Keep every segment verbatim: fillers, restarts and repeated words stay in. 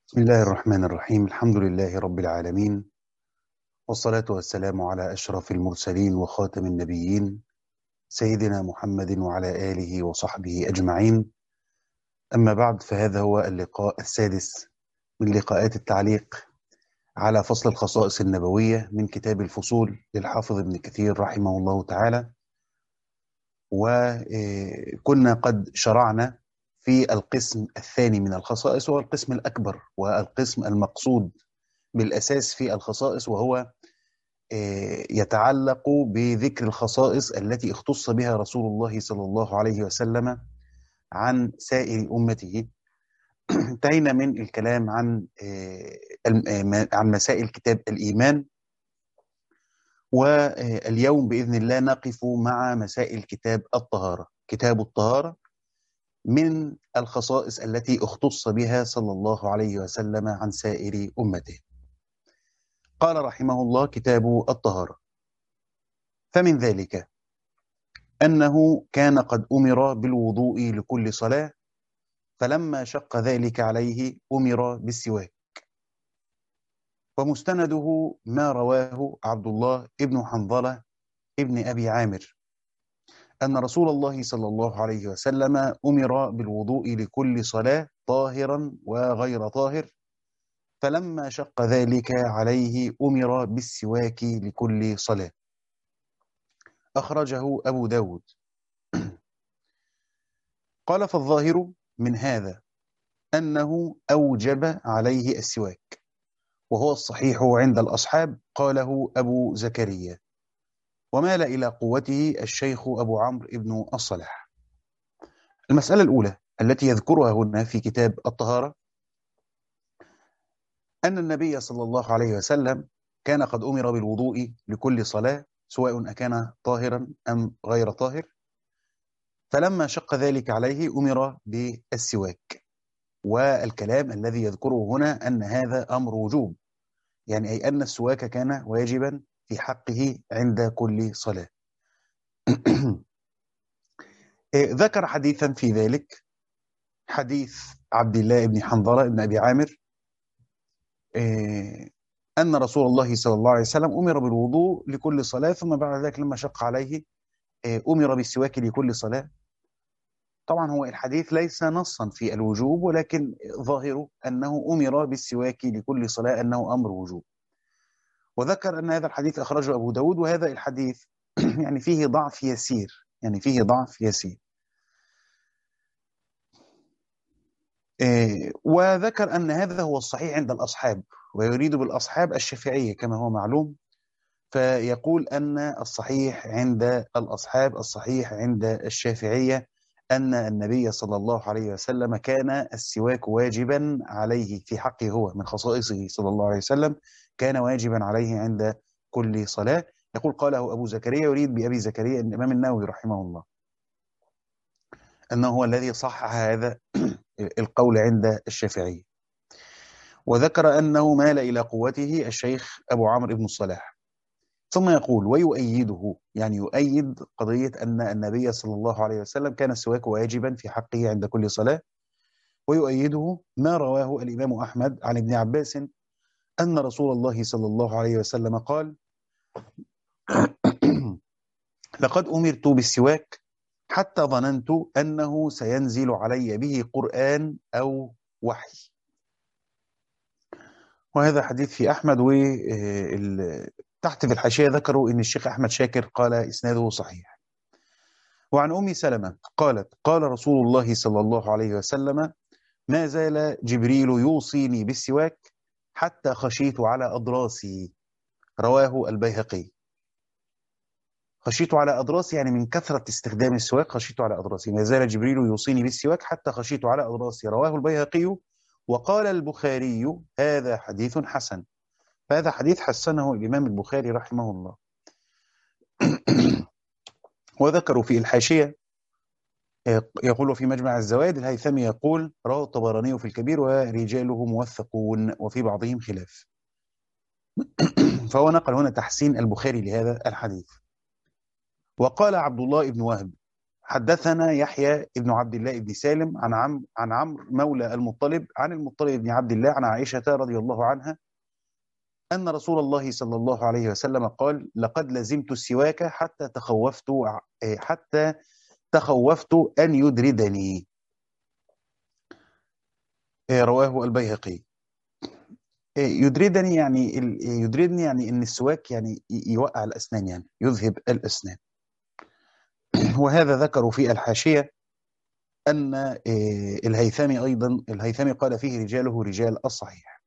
بسم الله الرحمن الرحيم. الحمد لله رب العالمين، والصلاة والسلام على أشرف المرسلين وخاتم النبيين سيدنا محمد وعلى آله وصحبه أجمعين. أما بعد، فهذا هو اللقاء السادس من لقاءات التعليق على فصل الخصائص النبوية من كتاب الفصول للحافظ ابن كثير رحمه الله تعالى. وكنا قد شرعنا في القسم الثاني من الخصائص، وهو القسم الأكبر والقسم المقصود بالأساس في الخصائص، وهو يتعلق بذكر الخصائص التي اختص بها رسول الله صلى الله عليه وسلم عن سائر أمته. انتهينا من الكلام عن عن مسائل كتاب الإيمان، واليوم بإذن الله نقف مع مسائل كتاب الطهارة. كتاب الطهارة من الخصائص التي اختص بها صلى الله عليه وسلم عن سائر أمته. قال رحمه الله: كتاب الطهارة. فمن ذلك أنه كان قد أمر بالوضوء لكل صلاة، فلما شق ذلك عليه أمر بالسواك. ومستنده ما رواه عبد الله ابن حنظلة ابن أبي عامر أن رسول الله صلى الله عليه وسلم أمر بالوضوء لكل صلاة طاهرا وغير طاهر، فلما شق ذلك عليه أمر بالسواك لكل صلاة. أخرجه أبو داود. قال: فالظاهر من هذا أنه أوجب عليه السواك، وهو الصحيح عند الأصحاب. قاله أبو زكريا، ومال إلى قوته الشيخ أبو عمرو بن الصلاح. المسألة الأولى التي يذكرها هنا في كتاب الطهارة أن النبي صلى الله عليه وسلم كان قد أمر بالوضوء لكل صلاة، سواء أكان طاهرا أم غير طاهر، فلما شق ذلك عليه أمر بالسواك. والكلام الذي يذكره هنا أن هذا أمر وجوب، يعني أي أن السواك كان واجبا في حقه عند كل صلاة. ذكر حديثا في ذلك، حديث عبد الله بن حنظلة بن أبي عامر أن رسول الله صلى الله عليه وسلم أمر بالوضوء لكل صلاة، ثم بعد ذلك لما شق عليه أمر بالسواك لكل صلاة. طبعا هو الحديث ليس نصا في الوجوب، ولكن ظاهره أنه أمر بالسواك لكل صلاة، أنه أمر وجوب. وذكر أن هذا الحديث أخرجه أبو داود، وهذا الحديث يعني فيه ضعف يسير، يعني فيه ضعف يسير. وذكر أن هذا هو الصحيح عند الأصحاب، ويريد بالأصحاب الشافعية كما هو معلوم. فيقول أن الصحيح عند الأصحاب، الصحيح عند الشافعية، أن النبي صلى الله عليه وسلم كان السواك واجبا عليه في حقه، هو من خصائصه صلى الله عليه وسلم، كان واجبا عليه عند كل صلاة. يقول: قاله أبو زكريا، يريد بأبي زكريا الإمام النووي رحمه الله، أنه هو الذي صحح هذا القول عند الشافعية. وذكر أنه مال إلى قوته الشيخ أبو عمرو بن الصلاح. ثم يقول: ويؤيده، يعني يؤيد قضية أن النبي صلى الله عليه وسلم كان السواك واجبا في حقه عند كل صلاة. ويؤيده ما رواه الإمام أحمد عن ابن عباس أن رسول الله صلى الله عليه وسلم قال: لقد أمرت بالسواك حتى ظننت أنه سينزل علي به قرآن أو وحي. وهذا حديث في أحمد، وتحت في الحاشية ذكروا أن الشيخ أحمد شاكر قال إسناده صحيح. وعن أم سلمة قالت: قال رسول الله صلى الله عليه وسلم: ما زال جبريل يوصيني بالسواك حتى خشيت على أضراسي. رواه البيهقي. خشيت على أضراسي يعني من كثرة استخدام السواك، خشيت على أضراسي. ما زال جبريل يوصيني بالسواك حتى خشيت على أضراسي. رواه البيهقي. وقال البخاري: هذا حديث حسن. فهذا حديث حسنه الإمام البخاري رحمه الله. وذكروا في الحاشية، يقول في مجمع الزوائد، الهيثمي يقول: رواه الطبراني في الكبير ورجاله موثقون وفي بعضهم خلاف. فهو نقل هنا تحسين البخاري لهذا الحديث. وقال عبد الله بن وهب حدثنا يحيى ابن عبد الله بن سالم عن عم عن عمرو مولى المطلب عن المطلب بن عبد الله عن عائشة رضي الله عنها أن رسول الله صلى الله عليه وسلم قال: لقد لزمت السواك حتى تخوفت حتى تخوفت أن يدردني. رواه البيهقي. يدردني يعني يدردني يعني ان السواك يعني يوقع الاسنان، يعني يذهب الاسنان. وهذا ذكروا في الحاشيه ان الهيثمي ايضا الهيثمي قال فيه رجاله رجال الصحيح.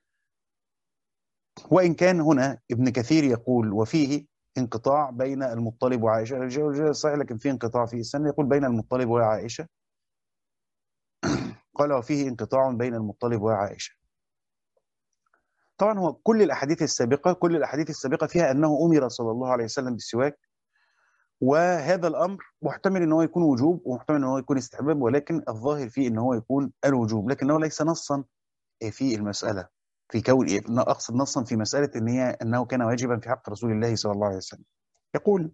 وان كان هنا ابن كثير يقول وفيه انقطاع بين المطلب وعائشه، رجال رجال الصحيح، لكن فيه انقطاع في السنه، يقول بين المطلب وعائشه. قال وفيه انقطاع بين المطلب وعائشه. طبعا هو كل الاحاديث السابقه كل الاحاديث السابقه فيها انه امر صلى الله عليه وسلم بالسواك، وهذا الامر محتمل ان هو يكون وجوب ومحتمل ان هو يكون استحباب، ولكن الظاهر فيه ان هو يكون الوجوب، لكنه ليس نصا في المساله، في كون اقصد نصا في مساله ان هي انه كان واجبا في حق رسول الله صلى الله عليه وسلم. يقول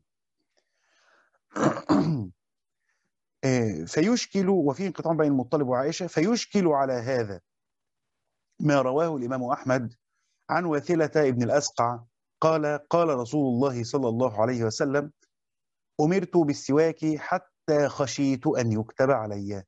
فيشكل وفيه انقطاع بين المطلب وعائشه، فيشكل على هذا ما رواه الامام احمد عن واثلة ابن الأسقع قال: قال رسول الله صلى الله عليه وسلم: أمرت بالسواك حتى خشيت أن يكتب علي.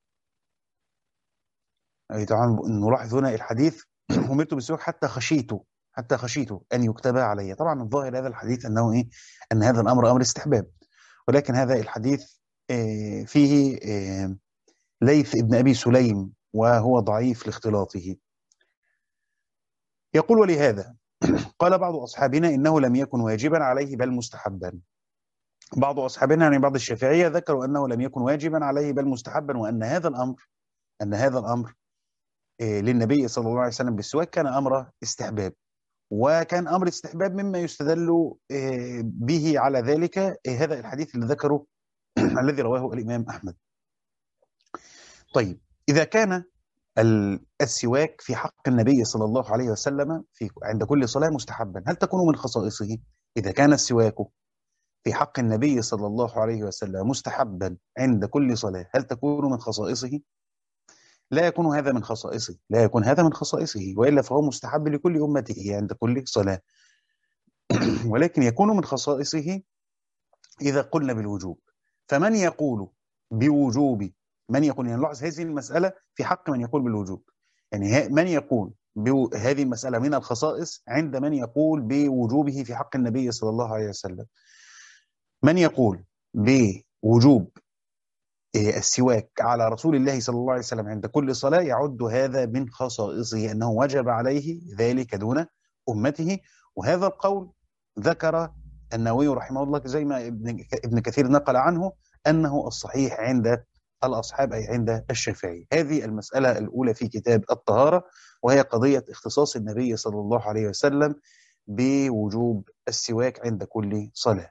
أي طبعا نلاحظ هنا الحديث أمرت بالسواك حتى خشيت حتى خشيت أن يكتب علي. طبعا الظاهر هذا الحديث أنه إيه؟ أن هذا الأمر أمر استحباب، ولكن هذا الحديث فيه ليث ابن أبي سليم وهو ضعيف لاختلاطه. يقول: ولهذا قال بعض أصحابنا إنه لم يكن واجبا عليه بل مستحبا. بعض أصحابنا يعني بعض الشافعية ذكروا أنه لم يكن واجبا عليه بل مستحبا، وأن هذا الأمر أن هذا الأمر للنبي صلى الله عليه وسلم بالسواك كان أمر استحباب، وكان أمر استحباب مما يستدل به على ذلك هذا الحديث اللي ذكره الذي رواه الإمام أحمد. طيب، إذا كان السواك في حق النبي صلى الله عليه وسلم في عند كل صلاة مستحبا، هل تكون من خصائصه؟ إذا كان السواك في حق النبي صلى الله عليه وسلم مستحبا عند كل صلاة، هل تكون من خصائصه؟ لا يكون هذا من خصائصه لا يكون هذا من خصائصه وإلا فهو مستحب لكل أمته عند كل صلاة. ولكن يكون من خصائصه إذا قلنا بالوجوب. فمن يقول بوجوب من يقول يعني لاحظ هذه المسألة في حق من يقول بالوجوب، يعني من يقول هذه المسألة من الخصائص عند من يقول بوجوبه في حق النبي صلى الله عليه وسلم. من يقول بوجوب السواك على رسول الله صلى الله عليه وسلم عند كل صلاة يعد هذا من خصائصه، أنه وجب عليه ذلك دون أمته. وهذا القول ذكر النووي رحمه الله زي ما ابن كثير نقل عنه أنه الصحيح عند الأصحاب أي عند الشافعي. هذه المسألة الأولى في كتاب الطهارة، وهي قضية اختصاص النبي صلى الله عليه وسلم بوجوب السواك عند كل صلاة.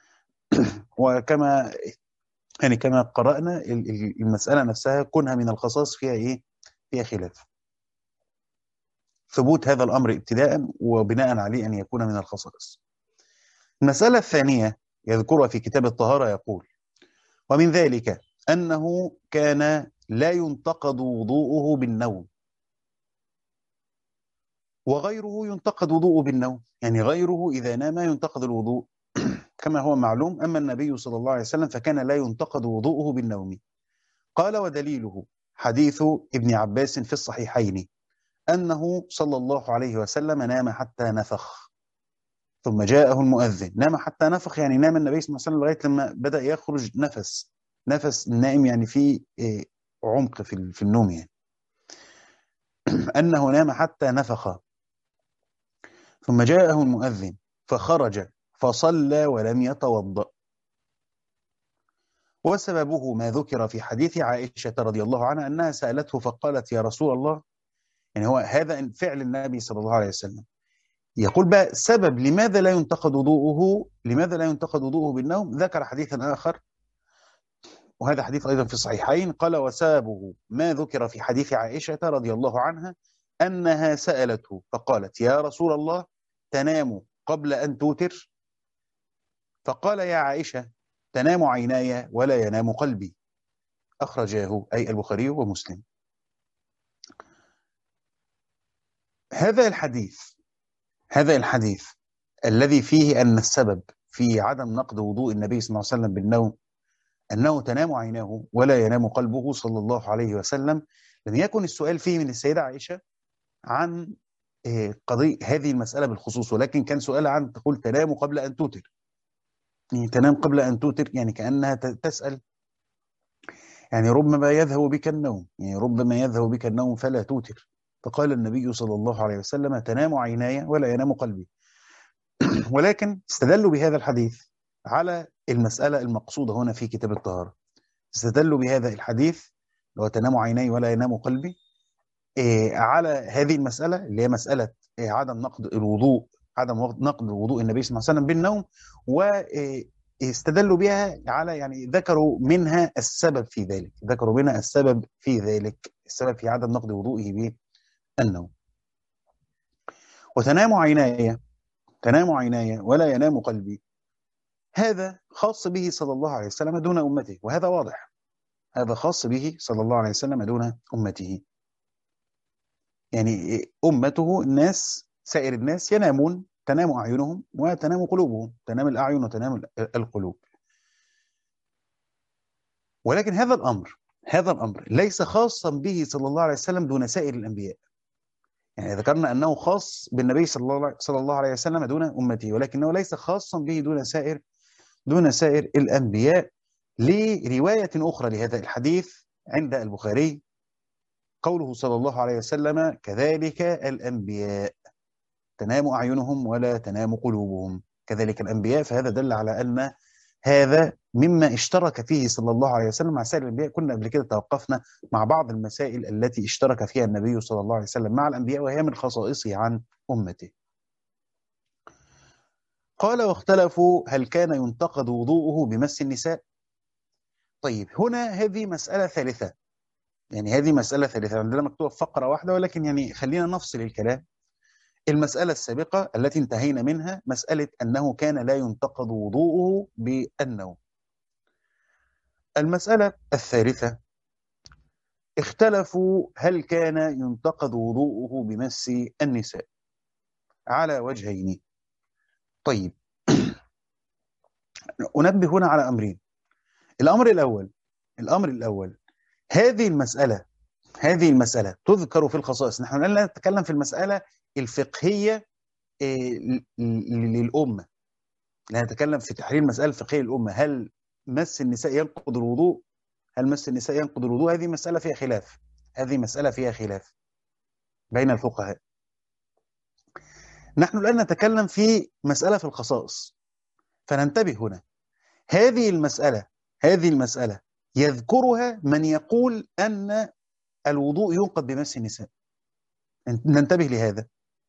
وكما يعني كما قرأنا المسألة نفسها كونها من الخصائص فيها إيه؟ فيها خلاف. ثبوت هذا الأمر ابتداء وبناء عليه أن يكون من الخصائص. المسألة الثانية يذكرها في كتاب الطهارة يقول: ومن ذلك أنه كان لا ينتقد وضوءه بالنوم، وغيره ينتقد وضوءه بالنوم، يعني غيره إذا نام ينتقد الوضوء كما هو معلوم، أما النبي صلى الله عليه وسلم فكان لا ينتقد وضوءه بالنوم. قال: ودليله حديث ابن عباس في الصحيحين أنه صلى الله عليه وسلم نام حتى نفخ ثم جاءه المؤذن. نام حتى نفخ يعني نام النبي صلى الله عليه وسلم لغاية لما بدأ يخرج نفس نفس النائم، يعني في عمق في النوم، يعني أنه نام حتى نفخ ثم جاءه المؤذن فخرج فصلى ولم يتوضأ. وسببه ما ذكر في حديث عائشة رضي الله عنها أنها سألته فقالت: يا رسول الله، يعني هو هذا فعل النبي صلى الله عليه وسلم. يقول بقى سبب لماذا لا ينتقد وضوءه لماذا لا ينتقد وضوءه بالنوم، ذكر حديثا آخر وهذا حديث أيضا في الصحيحين. قال: وسببه ما ذكر في حديث عائشة رضي الله عنها أنها سألته فقالت: يا رسول الله، تنام قبل أن توتر؟ فقال: يا عائشة، تنام عيناي ولا ينام قلبي، أخرجاه أي البخاري ومسلم. هذا الحديث هذا الحديث الذي فيه أن السبب في عدم نقض وضوء النبي صلى الله عليه وسلم بالنوم أنه تنام عيناه ولا ينام قلبه صلى الله عليه وسلم، لم يكن السؤال فيه من السيدة عائشة عن قضية هذه المسألة بالخصوص، ولكن كان سؤال عن تقول تنام قبل أن توتر، يعني تنام قبل أن توتر، يعني كأنها تسأل يعني ربما يذهب بك النوم، يعني ربما يذهب بك النوم فلا توتر. فقال النبي صلى الله عليه وسلم تنام عيناي ولا ينام قلبي. ولكن استدلوا بهذا الحديث على المسألة المقصودة هنا في كتاب الطهارة، استدلوا بهذا الحديث لو تنام عيناي ولا ينام قلبي إيه على هذه المسألة اللي هي مسألة إيه عدم نقض الوضوء عدم نقض وضوء النبي صلى الله عليه وسلم بالنوم، واستدلوا بها على يعني ذكروا منها السبب في ذلك ذكروا منها السبب في ذلك السبب في عدم نقض وضوئه بالنوم. وتنام عيناي تنام عيناي ولا ينام قلبي، هذا خاص به صلى الله عليه وسلم دون أمته، وهذا واضح، هذا خاص به صلى الله عليه وسلم دون أمته. يعني أمته الناس سائر الناس ينامون، تنام أعينهم وتنام قلوبهم، تنام الأعين وتنام القلوب. ولكن هذا الأمر هذا الأمر ليس خاصا به صلى الله عليه وسلم دون سائر الأنبياء. يعني ذكرنا أنه خاص بالنبي صلى الله صلى الله عليه وسلم دون أمته، ولكنه ليس خاصا به دون سائر دون سائر الأنبياء، لرواية أخرى لهذا الحديث عند البخاري قوله صلى الله عليه وسلم كذلك الأنبياء تنام أعينهم ولا تنام قلوبهم، كذلك الأنبياء. فهذا دل على أن هذا مما اشترك فيه صلى الله عليه وسلم مع سائر الأنبياء. كنا قبل كده توقفنا مع بعض المسائل التي اشترك فيها النبي صلى الله عليه وسلم مع الأنبياء، وهي من خصائصه عن أمته. قال واختلفوا هل كان ينتقد وضوءه بمس النساء. طيب هنا هذه مسألة ثالثة، يعني هذه مسألة ثالثة عندنا مكتوبة في فقرة واحدة، ولكن يعني خلينا نفصل الكلام. المسألة السابقة التي انتهينا منها مسألة أنه كان لا ينتقد وضوءه بالنوم. المسألة الثالثة اختلفوا هل كان ينتقد وضوءه بمس النساء على وجهين. طيب أنبه هنا على أمرين. الأمر الأول الأمر الأول هذه المسألة هذه المسألة تذكر في الخصائص. نحن لا نتكلم في المسألة الفقهية للأمة، لا نتكلم في تحرير المسألة الفقهية للأمة. هل مس النساء ينقض الوضوء هل مس النساء ينقض الوضوء هذه مسألة فيها خلاف هذه مسألة فيها خلاف بين الفقهاء. نحن الآن نتكلم في مسألة في الخصائص، فننتبه هنا. هذه المسألة هذه المسألة يذكرها من يقول أن الوضوء ينقض بمس النساء، ننتبه لهذا.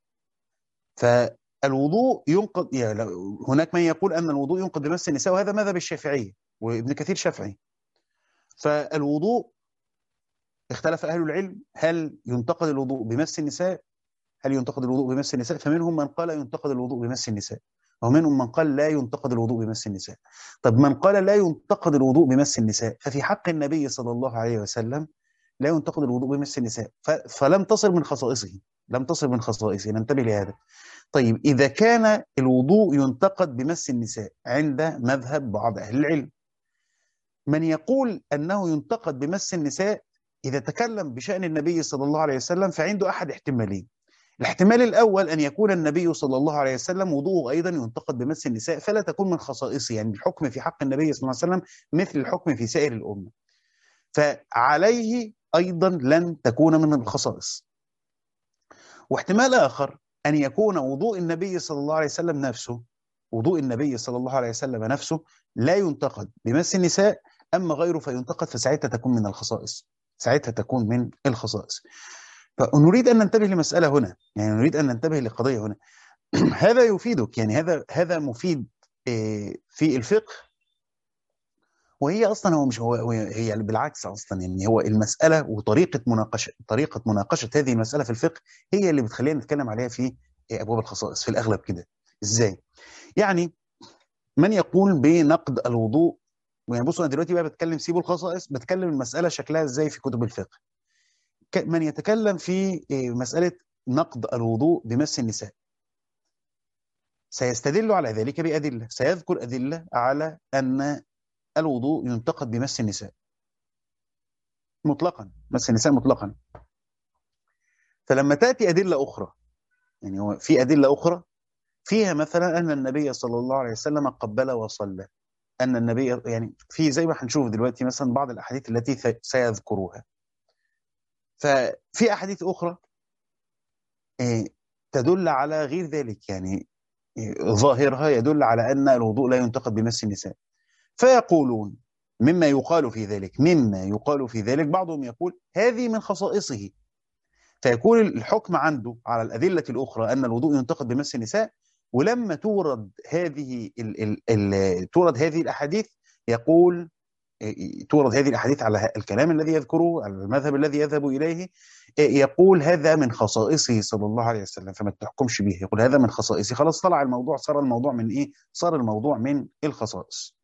فالوضوء ينقض، يعني هناك من يقول أن الوضوء ينقض بمس النساء، وهذا مذهب الشافعية وابن كثير شافعي. فالوضوء اختلف أهل العلم هل ينتقد الوضوء بمس النساء هل ينتقد الوضوء بمس النساء فمنهم من قال ينتقد الوضوء بمس النساء، ومنهم من قال لا ينتقد الوضوء بمس النساء. طب من قال لا ينتقد الوضوء بمس النساء ففي حق النبي صلى الله عليه وسلم لا ينتقد الوضوء بمس النساء، فلم تصل من خصائصه لم تصل من خصائصه ننتبه لهذا. طيب إذا كان الوضوء ينتقد بمس النساء عند مذهب بعض أهل العلم، من يقول أنه ينتقد بمس النساء إذا تكلم بشأن النبي صلى الله عليه وسلم فعنده أحد احتمالين. الاحتمال الأول أن يكون النبي صلى الله عليه وسلم وضوءه أيضا ينتقد بمس النساء فلا تكون من خصائصه، يعني الحكم في حق النبي صلى الله عليه وسلم مثل الحكم في سائر الأمة، فعليه أيضا لن تكون من الخصائص. واحتمال آخر أن يكون وضوء النبي صلى الله عليه وسلم نفسه وضوء النبي صلى الله عليه وسلم نفسه لا ينتقد بمس النساء، أما غيره فينتقد، فساعتها تكون من الخصائص ساعتها تكون من الخصائص. فنريد أن ننتبه لمسألة هنا، يعني نريد أن ننتبه لقضية هنا. هذا يفيدك، يعني هذا هذا مفيد في الفقه، وهي أصلا هو مش هو هي بالعكس أصلا، يعني هو المسألة وطريقة مناقشة طريقة مناقشة هذه المسألة في الفقه هي اللي بتخلينا نتكلم عليها في أبواب الخصائص في الأغلب كده. إزاي؟ يعني من يقول بنقض الوضوء يعني بصوا انا دلوقتي بقى بتكلم، سيبوا الخصائص، بتكلم المساله شكلها ازاي في كتب الفقه. من يتكلم في مساله نقض الوضوء بمس النساء سيستدل على ذلك بأدلة، سيذكر أدلة على أن الوضوء ينتقد بمس النساء مطلقا، مس النساء مطلقا. فلما تأتي أدلة أخرى، يعني هو في أدلة أخرى فيها مثلا أن النبي صلى الله عليه وسلم قبل وصلى، أن النبي يعني في زي ما هنشوف دلوقتي مثلا بعض الأحاديث التي سيذكروها. ففي أحاديث أخرى تدل على غير ذلك، يعني ظاهرها يدل على أن الوضوء لا ينتقد بمس النساء. فيقولون مما يقال في ذلك مما يقال في ذلك بعضهم يقول هذه من خصائصه، فيكون الحكم عنده على الأدلة الأخرى أن الوضوء ينتقد بمس النساء، ولما تورد هذه ال ال ال تورد هذه الأحاديث يقول تورد هذه الأحاديث على الكلام الذي يذكره، على المذهب الذي يذهب إليه، يقول هذا من خصائصه صلى الله عليه وسلم فما تحكمش به، يقول هذا من خصائصه، خلاص طلع الموضوع، صار الموضوع من إيه؟ صار الموضوع من الخصائص.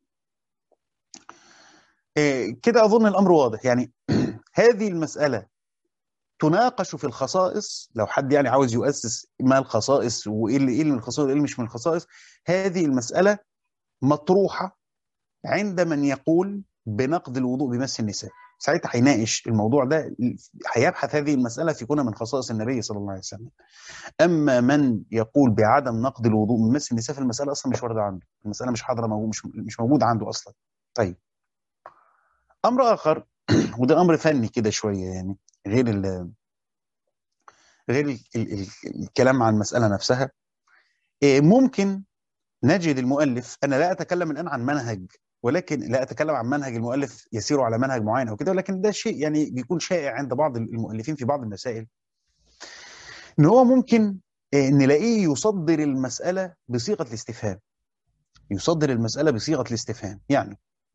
كده أظن الأمر واضح. يعني هذه المسألة تناقش في الخصائص، لو حد يعني عاوز يؤسس ما الخصائص وإيه اللي, إيه اللي من الخصائص وإيه اللي مش من الخصائص، هذه المسألة مطروحة عند من يقول بنقض الوضوء بمس النساء. ساعتها هيناقش الموضوع ده، هيبحث هذه المسألة في كون من خصائص النبي صلى الله عليه وسلم. أما من يقول بعدم نقض الوضوء بمس النساء، في المسألة أصلا مش واردة عنده، المسألة مش حاضرة، موجود مش, مش موجود عنده أصلا. طيب أمر آخر وده أمر فني كده شوية، يعني غير ال غير ال ال الكلام عن المسألة نفسها. ممكن نجد المؤلف، أنا لا أتكلم الآن عن منهج، ولكن لا أتكلم عن منهج المؤلف يسير على منهج معين أو كده، ولكن ده شيء يعني بيكون شائع عند بعض المؤلفين في بعض المسائل، إن هو ممكن نلاقيه يصدر المسألة بصيغة الاستفهام، يصدر المسألة بصيغة الاستفهام. يعني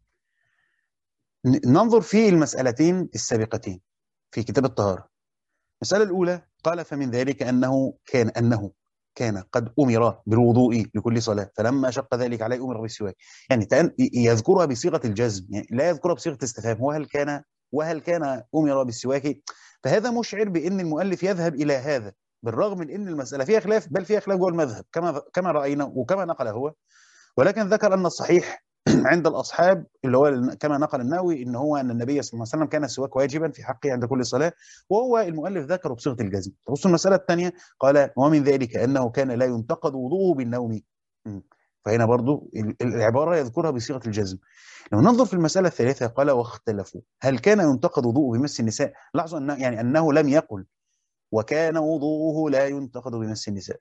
ننظر في المسألتين السابقتين في كتاب الطهارة. المسألة الأولى قال فمن ذلك أنه كان أنه كان قد أمر بالوضوء لكل صلاة فلما شق ذلك عليه أمر بالسواك. يعني يذكرها بصيغة الجزم، يعني لا يذكرها بصيغة استفهام، وهل كان وهل كان أمر بالسواك. فهذا مشعر بأن المؤلف يذهب إلى هذا، بالرغم من أن المسألة فيها خلاف، بل فيها خلاف جوه المذهب كما كما رأينا وكما نقل هو، ولكن ذكر أن الصحيح عند الأصحاب اللي هو كما نقل النووي إن هو أن النبي صلى الله عليه وسلم كان السواك واجبا في حقه عند كل صلاة، وهو المؤلف ذكره بصيغة الجزم. بصوا المسألة الثانية قال ومن ذلك أنه كان لا ينتقد وضوءه بالنوم. فهنا برضو العبارة يذكرها بصيغة الجزم. لو ننظر في المسألة الثالثة قال واختلفوا هل كان ينتقد وضوءه بمس النساء. لاحظوا أن يعني أنه لم يقل وكان وضوءه لا ينتقد بمس النساء،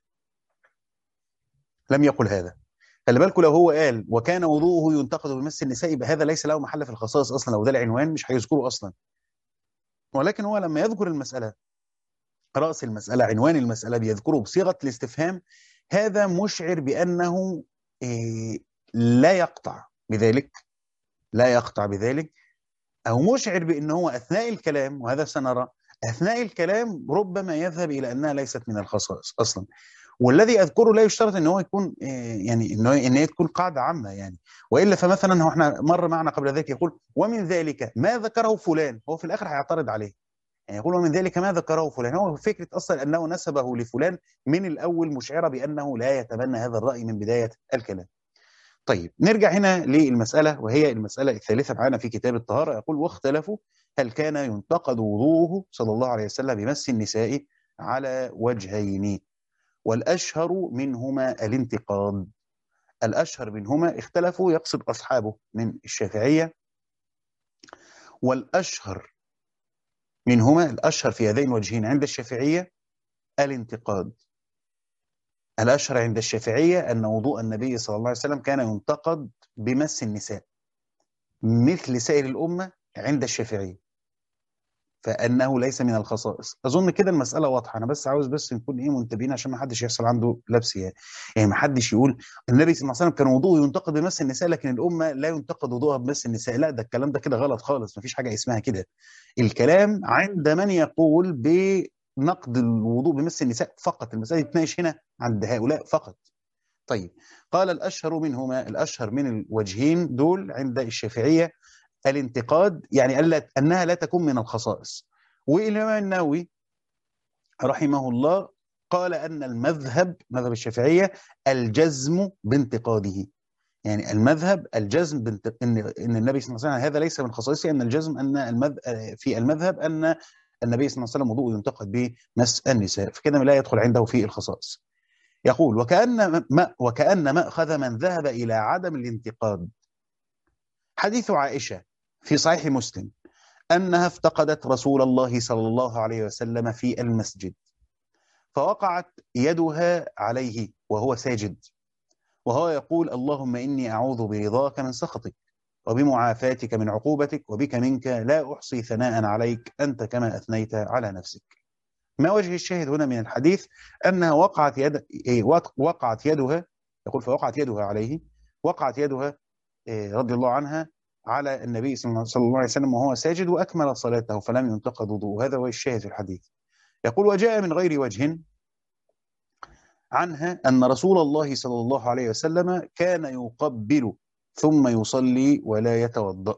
لم يقل هذا. خلي بالكم لو هو قال وكان وضوءه ينتقد بمس النساء يبقى هذا ليس له محل في الخصائص اصلا، لو ده العنوان مش هيذكره اصلا. ولكن هو لما يذكر المساله، راس المساله، عنوان المساله، بيذكره بصيغه الاستفهام، هذا مشعر بانه إيه لا يقطع بذلك، لا يقطع بذلك، او مشعر بان هو اثناء الكلام، وهذا سنرى اثناء الكلام ربما يذهب الى انها ليست من الخصائص اصلا. والذي اذكره لا يشترط ان هو يكون يعني انه ان هي تكون قاعده عامه، يعني والا فمثلا هو احنا مر معنا قبل ذلك يقول ومن ذلك ما ذكره فلان، هو في الاخر هيعترض عليه، يعني يقول ومن ذلك ما ذكره فلان، هو فكره اصلا انه نسبه لفلان من الاول مشعره بانه لا يتبنى هذا الراي من بدايه الكلام. طيب نرجع هنا للمساله، وهي المساله الثالثه معنا في كتاب الطهاره. يقول واختلفوا هل كان ينتقد وضوءه صلى الله عليه وسلم بمس النساء على وجهين، والأشهر منهما الانتقاد. الأشهر منهما اختلفوا يقصد أصحابه من الشافعية، والأشهر منهما، الأشهر في هذين الوجهين عند الشافعية الانتقاد. الأشهر عند الشافعية أن وضوء النبي صلى الله عليه وسلم كان ينتقد بمس النساء مثل سائر الأمة عند الشافعية، فانه ليس من الخصائص. اظن كده المساله واضحه، انا بس عاوز بس نكون ايه منتبهين عشان ما حدش يحصل عنده لبس، يعني يعني ما حدش يقول النبي صلى الله عليه وسلم كان وضوءه ينتقد بمس النساء لكن الامه لا ينتقد وضوءها بمس النساء. لا، ده الكلام ده كده غلط خالص، ما فيش حاجه اسمها كده. الكلام عند من يقول بنقد الوضوء بمس النساء فقط، المساله تتناقش هنا عند هؤلاء فقط. طيب، قال الأشهر منهما، الأشهر من الوجهين دول عند الشافعية الانتقاد، يعني ألا أنها لا تكون من الخصائص. والإمام النووي رحمه الله قال أن المذهب، مذهب الشافعية، الجزم بانتقاده. يعني المذهب الجزم بانت... إن إن النبي صلى الله عليه وسلم هذا ليس من خصائصه، أن الجزم أن المذ... في المذهب أن النبي صلى الله عليه وسلم وضوء ينتقد بمس النساء، فكده لا يدخل عنده في الخصائص. يقول وكأن ما وكأن مأخذ من ذهب إلى عدم الانتقاد حديث عائشة في صحيح مسلم أنها افتقدت رسول الله صلى الله عليه وسلم في المسجد، فوقعت يدها عليه وهو ساجد، وهو يقول اللهم إني أعوذ برضاك من سخطك وبمعافاتك من عقوبتك وبك منك لا أحصي ثناء عليك أنت كما أثنيت على نفسك. ما وجه الشاهد هنا من الحديث؟ أنها وقعت يد وقعت يدها، يقول فوقعت يدها عليه، وقعت يدها رضي الله عنها على النبي صلى الله عليه وسلم وهو ساجد، وأكمل صلاته فلم ينتقد وضوءه. هذا هو الشاهد في الحديث. يقول وجاء من غير وجه عنها أن رسول الله صلى الله عليه وسلم كان يقبل ثم يصلي ولا يتوضأ.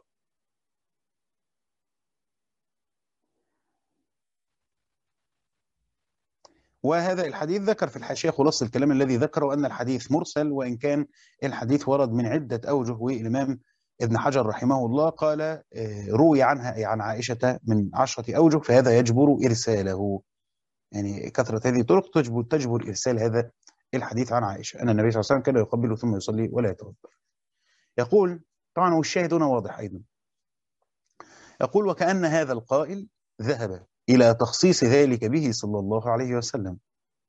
وهذا الحديث ذكر في الحاشية خلاصة الكلام الذي ذكره أن الحديث مرسل، وإن كان الحديث ورد من عدة أوجه، والإمام ابن حجر رحمه الله قال روي عنها عن عائشة من عشرة أوجه، فهذا يجبر إرساله. يعني كثرة هذه الطرق تجبر, تجبر إرسال هذا الحديث عن عائشة أن النبي صلى الله عليه وسلم كان يقبل ثم يصلي ولا يتوضأ. يقول طبعا والشاهد هنا واضح أيضا. يقول وكأن هذا القائل ذهب إلى تخصيص ذلك به صلى الله عليه وسلم.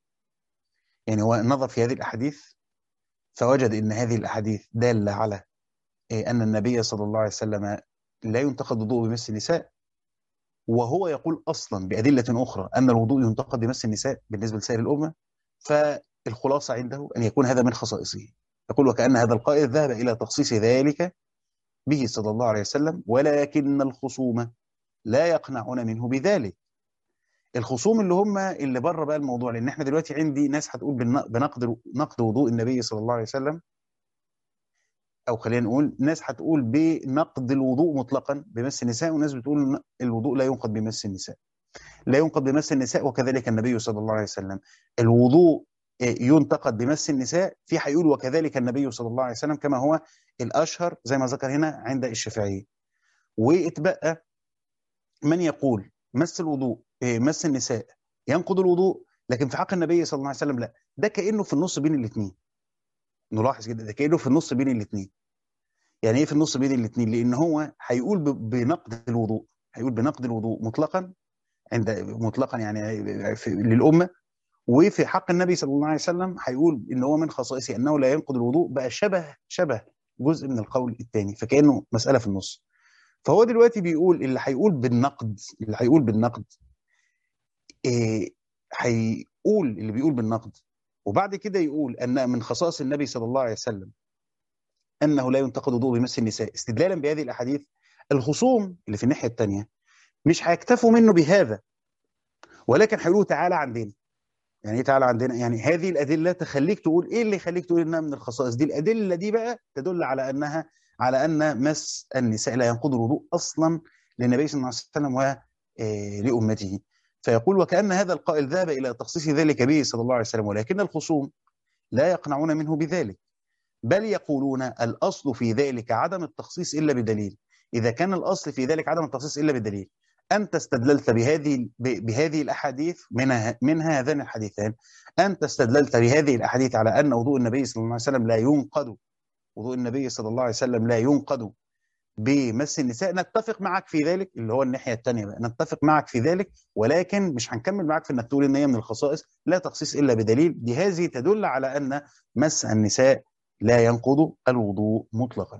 يعني هو نظر في هذه الأحاديث فوجد أن هذه الأحاديث دالة على أن النبي صلى الله عليه وسلم لا ينتقد وضوء بمس النساء، وهو يقول أصلا بأدلة أخرى أن الوضوء ينتقد بمس النساء بالنسبة لسائر الأمة، فالخلاصة عنده أن يكون هذا من خصائصه. يقول وكأن هذا القائل ذهب إلى تخصيص ذلك به صلى الله عليه وسلم، ولكن الخصوم لا يقنعون منه بذلك. الخصوم اللي هم اللي بره بقى الموضوع، لأن احنا دلوقتي عندي ناس هتقول بنقد نقد وضوء النبي صلى الله عليه وسلم، أو خلينا نقول ناس هتقول بنقد الوضوء مطلقا بمس النساء، وناس بتقول الوضوء لا ينقض بمس النساء، لا ينقض بمس النساء وكذلك النبي صلى الله عليه وسلم. الوضوء ينتقد بمس النساء، في هيقول وكذلك النبي صلى الله عليه وسلم، كما هو الأشهر زي ما ذكر هنا عند الشافعية. واتبقى من يقول مس الوضوء مس النساء ينقض الوضوء، لكن في حق النبي صلى الله عليه وسلم لا. ده كأنه في النص بين الاثنين. نلاحظ جدا ده كأنه في النص بين الاثنين. يعني ايه في النص بين الاثنين؟ لأن هو هيقول بنقد الوضوء، هيقول بنقد الوضوء مطلقا عند مطلقا يعني للأمة، وفي حق النبي صلى الله عليه وسلم هيقول ان هو من خصائصه انه لا ينقض الوضوء. بقى شبه شبه جزء من القول الثاني، فكأنه مسألة في النص. فهو دلوقتي بيقول اللي هيقول بالنقد، اللي هيقول بالنقد إيه، هيقول اللي بيقول بالنقد، وبعد كده يقول ان من خصائص النبي صلى الله عليه وسلم انه لا ينتقد وضوء بمس النساء استدلالا بهذه الاحاديث. الخصوم اللي في الناحيه الثانيه مش هيكتفوا منه بهذا، ولكن هيقولوا تعالى عندنا. يعني ايه تعالى عندنا؟ يعني هذه الادله تخليك تقول ايه اللي يخليك تقول انها من الخصائص دي. الادله دي بقى تدل على انها على ان مس النساء لا ينقض الوضوء اصلا للنبي صلى الله عليه وسلم ولامته. فيقول وكأن هذا القائل ذهب الى تخصيص ذلك به صلى الله عليه وسلم، ولكن الخصوم لا يقنعون منه بذلك، بل يقولون الاصل في ذلك عدم التخصيص الا بدليل. اذا كان الاصل في ذلك عدم التخصيص الا بدليل، أنت استدللت بهذه بهذه الأحاديث، منها منها هذان الحديثان، أنت استدللت بهذه الأحاديث على أن وضوء النبي صلى الله عليه وسلم لا ينقض، وضوء النبي صلى الله عليه وسلم لا ينقض بمس النساء. نتفق معك في ذلك، اللي هو الناحية الثانية بقى، نتفق معك في ذلك، ولكن مش هنكمل معك في انك تقول ان هي من الخصائص لا تخصيص الا بدليل. دي هذه تدل على ان مس النساء لا ينقض الوضوء مطلقا.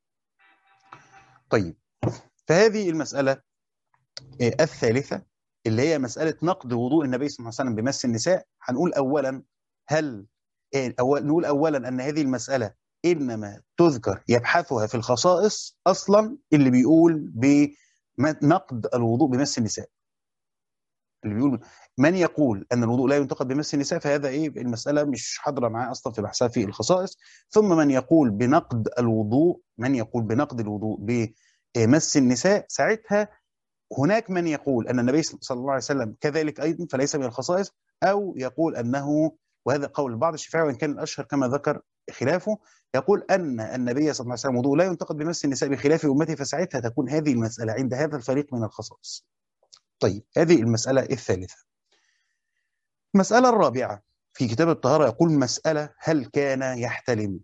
طيب، فهذه المسألة الثالثة اللي هي مسألة نقد وضوء النبي صلى الله عليه وسلم بمس النساء. هنقول أولا هل أول نقول أولا أن هذه المسألة إنما تذكر يبحثها في الخصائص أصلا اللي بيقول بنقد الوضوء بمس النساء. اللي بيقول من يقول ان الوضوء لا ينتقد بمس النساء، فهذا ايه المساله مش حاضره معاه اصلا في بحثها في الخصائص. ثم من يقول بنقد الوضوء، من يقول بنقد الوضوء بمس النساء، ساعتها هناك من يقول ان النبي صلى الله عليه وسلم كذلك ايضا فليس من الخصائص، او يقول انه، وهذا قول بعض الشافعيه وان كان الاشهر كما ذكر خلافه، يقول ان النبي صلى الله عليه وسلم وضوء لا ينتقد بمس النساء بخلاف امته، فساعتها تكون هذه المساله عند هذا الفريق من الخصائص. طيب، هذه المساله الثالثه. المساله الرابعه في كتاب الطهاره يقول مساله هل كان يحتلم.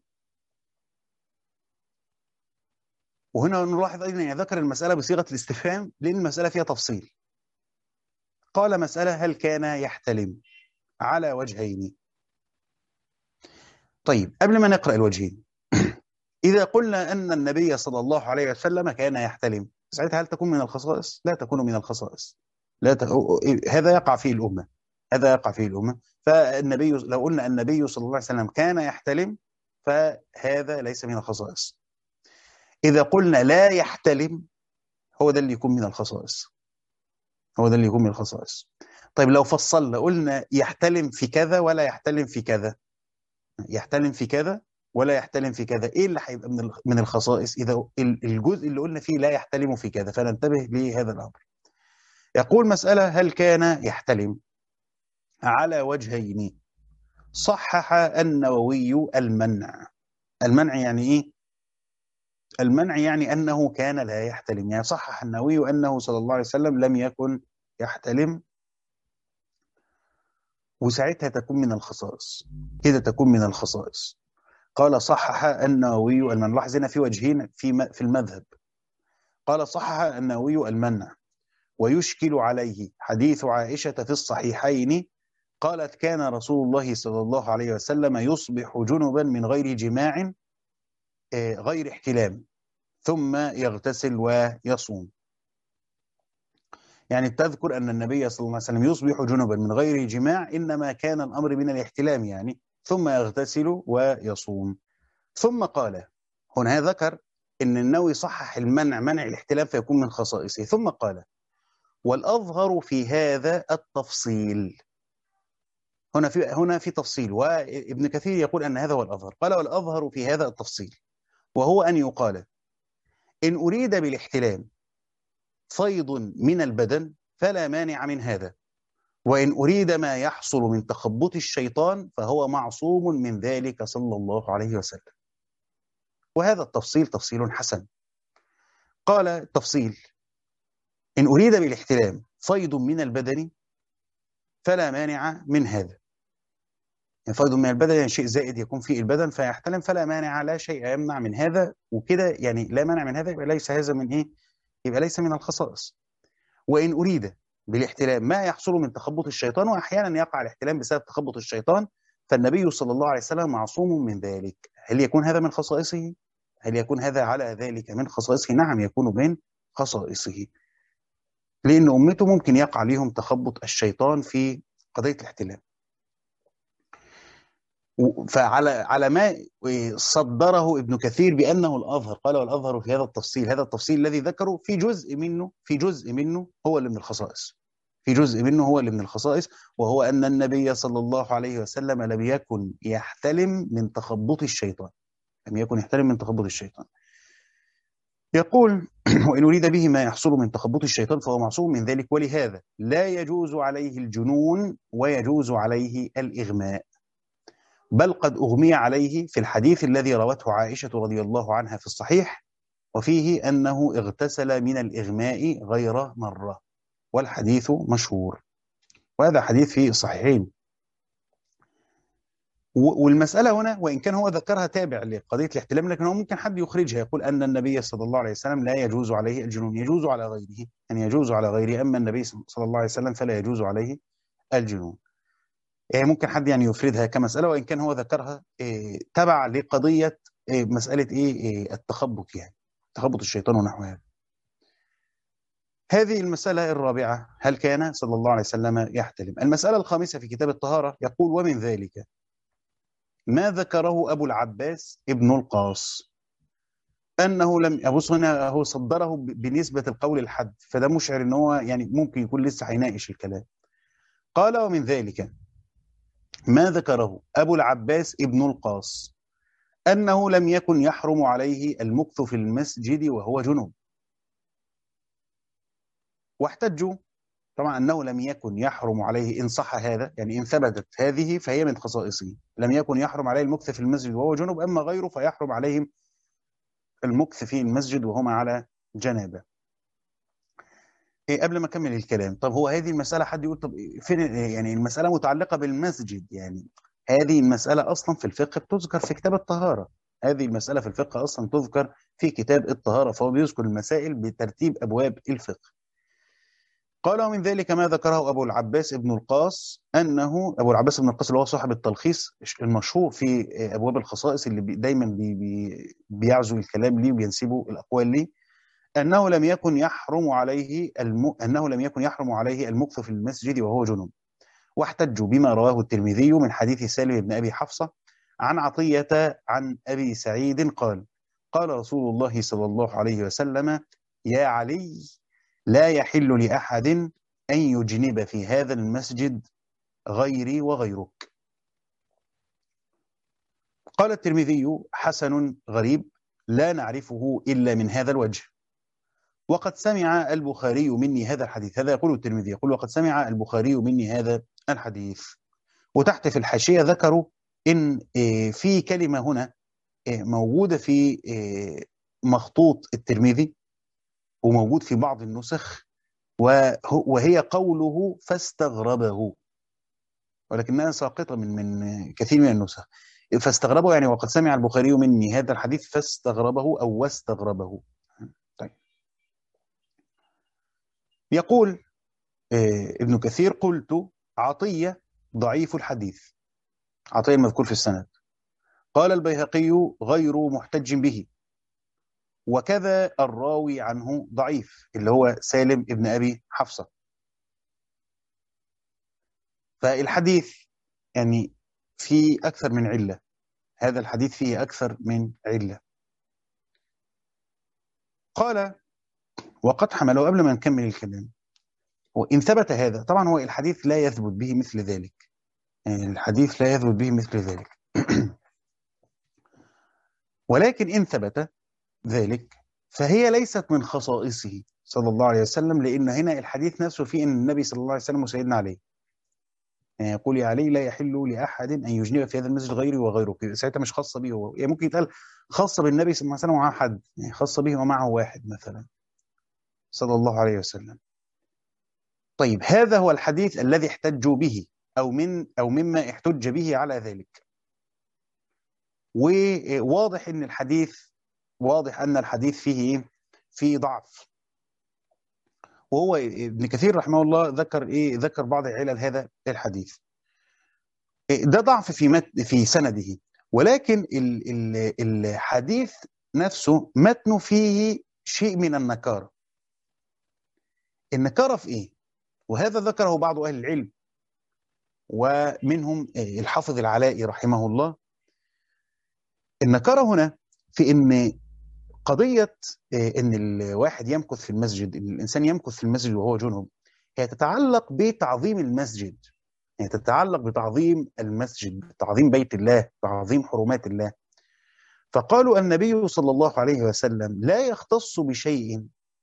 وهنا نلاحظ ايضا يعني ذكر المساله بصيغه الاستفهام لان المساله فيها تفصيل. قال مساله هل كان يحتلم على وجهين. طيب، قبل ما نقرأ الوجهين، إذا قلنا أن النبي صلى الله عليه وسلم كان يحتلم، ساعتها هل تكون من الخصائص؟ لا تكون من الخصائص. لا ت... هذا يقع فيه الأمة، هذا يقع فيه الأمة. فالنبي، لو قلنا النبي صلى الله عليه وسلم كان يحتلم، فهذا ليس من الخصائص. إذا قلنا لا يحتلم، هو ده اللي يكون من الخصائص، هو ده اللي يكون من الخصائص. طيب، لو فصلنا قلنا يحتلم في كذا ولا يحتلم في كذا، يحتلم في كذا ولا يحتلم في كذا، ايه اللي هيبقى من من الخصائص اذا الجزء اللي قلنا فيه لا يحتلم في كذا؟ فننتبه لهذا الامر. يقول مسألة هل كان يحتلم على وجهين. صحح النووي المنع. المنع يعني ايه؟ المنع يعني انه كان لا يحتلم، يعني صحح النووي انه صلى الله عليه وسلم لم يكن يحتلم، وساعتها تكون من الخصائص، كده تكون من الخصائص. قال صحح النووي المنع. لاحظ هنا في وجهين في في المذهب. قال صحح النووي المنع، ويشكل عليه حديث عائشة في الصحيحين قالت كان رسول الله صلى الله عليه وسلم يصبح جنبا من غير جماع غير احتلام ثم يغتسل ويصوم. يعني تذكر أن النبي صلى الله عليه وسلم يصبح جنبا من غير جماع، إنما كان الأمر من الاحتلام يعني، ثم يغتسل ويصوم. ثم قال، هنا ذكر ان النووي صحح المنع، منع الاحتلام فيكون من خصائصه. ثم قال والأظهر في هذا التفصيل. هنا في هنا في تفصيل، وابن كثير يقول أن هذا هو الأظهر. قال والأظهر في هذا التفصيل، وهو أن يقال إن أريد بالاحتلام فيض من البدن فلا مانع من هذا، وإن أريد ما يحصل من تخبط الشيطان فهو معصوم من ذلك صلى الله عليه وسلم. وهذا التفصيل تفصيل حسن. قال التفصيل إن أريد بالاحتلام فيض من البدن فلا مانع من هذا، يعني فيض من البدن يعني شيء زائد يكون في البدن فيحتلم، فلا مانع، لا شيء يمنع من هذا، وكده يعني لا مانع من هذا، يبقى ليس هذا من إيه؟ يبقى ليس من الخصائص. وإن أريد بالاحتلام ما يحصل من تخبط الشيطان، وأحيانا يقع الاحتلام بسبب تخبط الشيطان، فالنبي صلى الله عليه وسلم معصوم من ذلك. هل يكون هذا من خصائصه؟ هل يكون هذا على ذلك من خصائصه؟ نعم، يكون من خصائصه، لأن أمته ممكن يقع لهم تخبط الشيطان في قضية الاحتلام. فعلى على ما صدره ابن كثير بأنه الأظهر، قال والأظهر في هذا التفصيل، هذا التفصيل الذي ذكره في جزء منه في جزء منه هو اللي من الخصائص، في جزء منه هو اللي من الخصائص، وهو أن النبي صلى الله عليه وسلم لم يكن يحتلم من تخبط الشيطان، لم يكن يحتلم من تخبط الشيطان. يقول وإن أريد به ما يحصل من تخبط الشيطان فهو معصوم من ذلك، ولهذا لا يجوز عليه الجنون ويجوز عليه الإغماء، بل قد أغمي عليه في الحديث الذي روته عائشة رضي الله عنها في الصحيح، وفيه أنه اغتسل من الإغماء غير مرة، والحديث مشهور، وهذا حديث في الصحيحين. والمسألة هنا وإن كان هو ذكرها تابع لقضية الاحتلام، لكن هو ممكن حد يخرجها يقول أن النبي صلى الله عليه وسلم لا يجوز عليه الجنون، يجوز على غيره، أن يجوز على غيره، أما النبي صلى الله عليه وسلم فلا يجوز عليه الجنون. يعني ممكن حد يعني يفردها كمسألة، وإن كان هو ذكرها إيه تبع لقضية إيه مسألة إيه, إيه التخبط، يعني تخبط الشيطان ونحو هذا. هذه المسألة الرابعة، هل كان صلى الله عليه وسلم يحتلم. المسألة الخامسة في كتاب الطهارة يقول ومن ذلك ما ذكره أبو العباس ابن القاص أنه لم أبص هنا، هو صدره بنسبة القول الحد، فده مشعر أنه يعني ممكن يكون لسه هيناقش الكلام. قال ومن ذلك ما ذكره أبو العباس ابن القاص أنه لم يكن يحرم عليه المكث في المسجد وهو جنوب. واحتجوا طبعا أنه لم يكن يحرم عليه، إن صح هذا يعني إن ثبتت هذه فهي من خصائصه، لم يكن يحرم عليه المكث في المسجد وهو جنوب، أما غيره فيحرم عليهم المكث في المسجد وهم على جنابه. إيه قبل ما أكمل الكلام، طب هو هذه المسألة حد يقول طب فين يعني المسألة متعلقة بالمسجد؟ يعني هذه المسألة أصلا في الفقه بتذكر في كتاب الطهارة، هذه المسألة في الفقه أصلا تذكر في كتاب الطهارة، فهو بيذكر المسائل بترتيب أبواب الفقه. قال ومن ذلك ما ذكره أبو العباس ابن القاص أنه أبو العباس ابن القاص اللي هو صاحب التلخيص المشهور في أبواب الخصائص اللي بي دايما بي بي بيعزو الكلام ليه وبينسبوا الأقوال ليه، أنه لم يكن يحرم عليه الم... أنه لم يكن يحرم عليه المكث في المسجد وهو جنوب. واحتجوا بما رواه الترمذي من حديث سالم بن أبي حفصة عن عطية عن أبي سعيد قال قال رسول الله صلى الله عليه وسلم يا علي لا يحل لأحد أن يجنب في هذا المسجد غيري وغيرك. قال الترمذي حسن غريب لا نعرفه إلا من هذا الوجه، وقد سمع البخاري مني هذا الحديث. هذا يقول الترمذي، يقول وقد سمع البخاري مني هذا الحديث. وتحت في الحاشية ذكروا إن في كلمة هنا موجودة في مخطوط الترمذي وموجود في بعض النسخ، وهي قوله فاستغربه، ولكنها ساقطة من من كثير من النسخ. فاستغربه يعني وقد سمع البخاري مني هذا الحديث فاستغربه أو واستغربه. طيب. يقول ابن كثير قلت عطية ضعيف الحديث، عطية المذكور في السند. قال البيهقي غير محتج به، وكذا الراوي عنه ضعيف اللي هو سالم ابن أبي حفصة. فالحديث يعني فيه أكثر من علة، هذا الحديث فيه أكثر من علة. قال وقد حمله، قبل ما نكمل الكلام، وإن ثبت هذا طبعا هو الحديث لا يثبت به مثل ذلك، يعني الحديث لا يثبت به مثل ذلك ولكن إن ثبت ذلك فهي ليست من خصائصه صلى الله عليه وسلم، لأن هنا الحديث نفسه فيه أن النبي صلى الله عليه وسلم وسيدنا عليه يعني يقول يا علي لا يحل لأحد أن يجنب في هذا المسجد غيري وغيرك، ساعتها مش خاصة به هو، يعني ممكن يتقال خاصة بالنبي صلى الله عليه وسلم ومعه حد، يعني خاصة به ومعه واحد مثلا صلى الله عليه وسلم. طيب هذا هو الحديث الذي احتجوا به أو من أو مما احتج به على ذلك. وواضح أن الحديث واضح أن الحديث فيه فيه ضعف، وهو ابن كثير رحمه الله ذكر إيه ذكر بعض علل هذا الحديث. ده ضعف في مت في سنده، ولكن ال ال الحديث نفسه متنه فيه شيء من النكارة. النكارة في إيه؟ وهذا ذكره بعض أهل العلم ومنهم الحافظ العلائي رحمه الله. النكارة هنا في إن قضية إن الواحد يمكث في المسجد، إن الإنسان يمكث في المسجد وهو جنوب، هي تتعلق بتعظيم المسجد، هي تتعلق بتعظيم المسجد، تعظيم بيت الله، تعظيم حرمات الله. فقالوا النبي صلى الله عليه وسلم لا يختص بشيء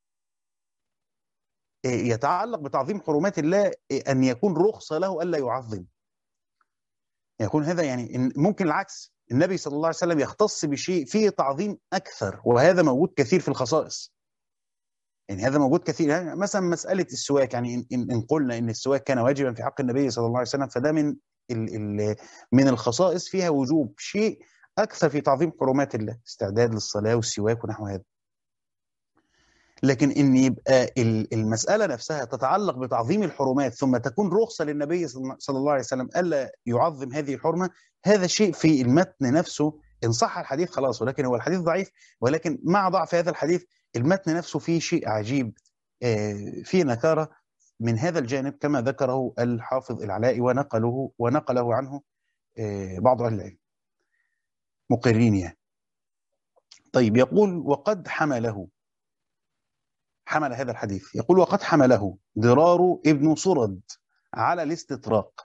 يتعلق بتعظيم حرمات الله أن يكون رخصة له ألا يعظم، يكون هذا يعني ممكن العكس، النبي صلى الله عليه وسلم يختص بشيء فيه تعظيم أكثر، وهذا موجود كثير في الخصائص، يعني هذا موجود كثير. يعني مثلا مسألة السواك، يعني إن, إن قلنا إن السواك كان واجبا في حق النبي صلى الله عليه وسلم، فده من ال ال من الخصائص فيها وجوب شيء أكثر في تعظيم حرمات الله، استعداد للصلاة والسواك ونحو هذا. لكن إن يبقى المسألة نفسها تتعلق بتعظيم الحرمات ثم تكون رخصة للنبي صلى الله عليه وسلم ألا يعظم هذه الحرمة، هذا شيء في المتن نفسه إن صح الحديث خلاص، ولكن هو الحديث ضعيف، ولكن مع ضعف هذا الحديث المتن نفسه فيه شيء عجيب، فيه نكارة من هذا الجانب كما ذكره الحافظ العلائي ونقله ونقله عنه بعض أهل العلم مقرين يعني. طيب يقول وقد حمله حمل هذا الحديث، يقول وقد حمله ضرار ابن صرد على الاستطراق.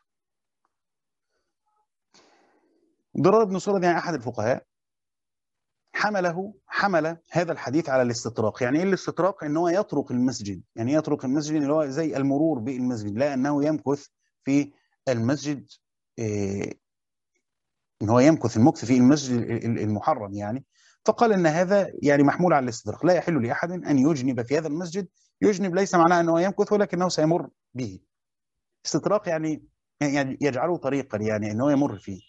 ضرار بن سرد يعني أحد الفقهاء حمله حمل هذا الحديث على الاستطراق. يعني ايه الاستطراق؟ ان هو يطرق المسجد. يعني يطرق المسجد اللي هو زي المرور بالمسجد، لا انه يمكث في المسجد، إيه ان هو يمكث المكث في المسجد المحرم يعني. فقال ان هذا يعني محمول على الاستطراق، لا يحل لاحد ان يجنب في هذا المسجد. يجنب ليس معناه انه يمكث ولكنه سيمر به. استطراق يعني يعني يجعله طريقا، يعني انه يمر فيه،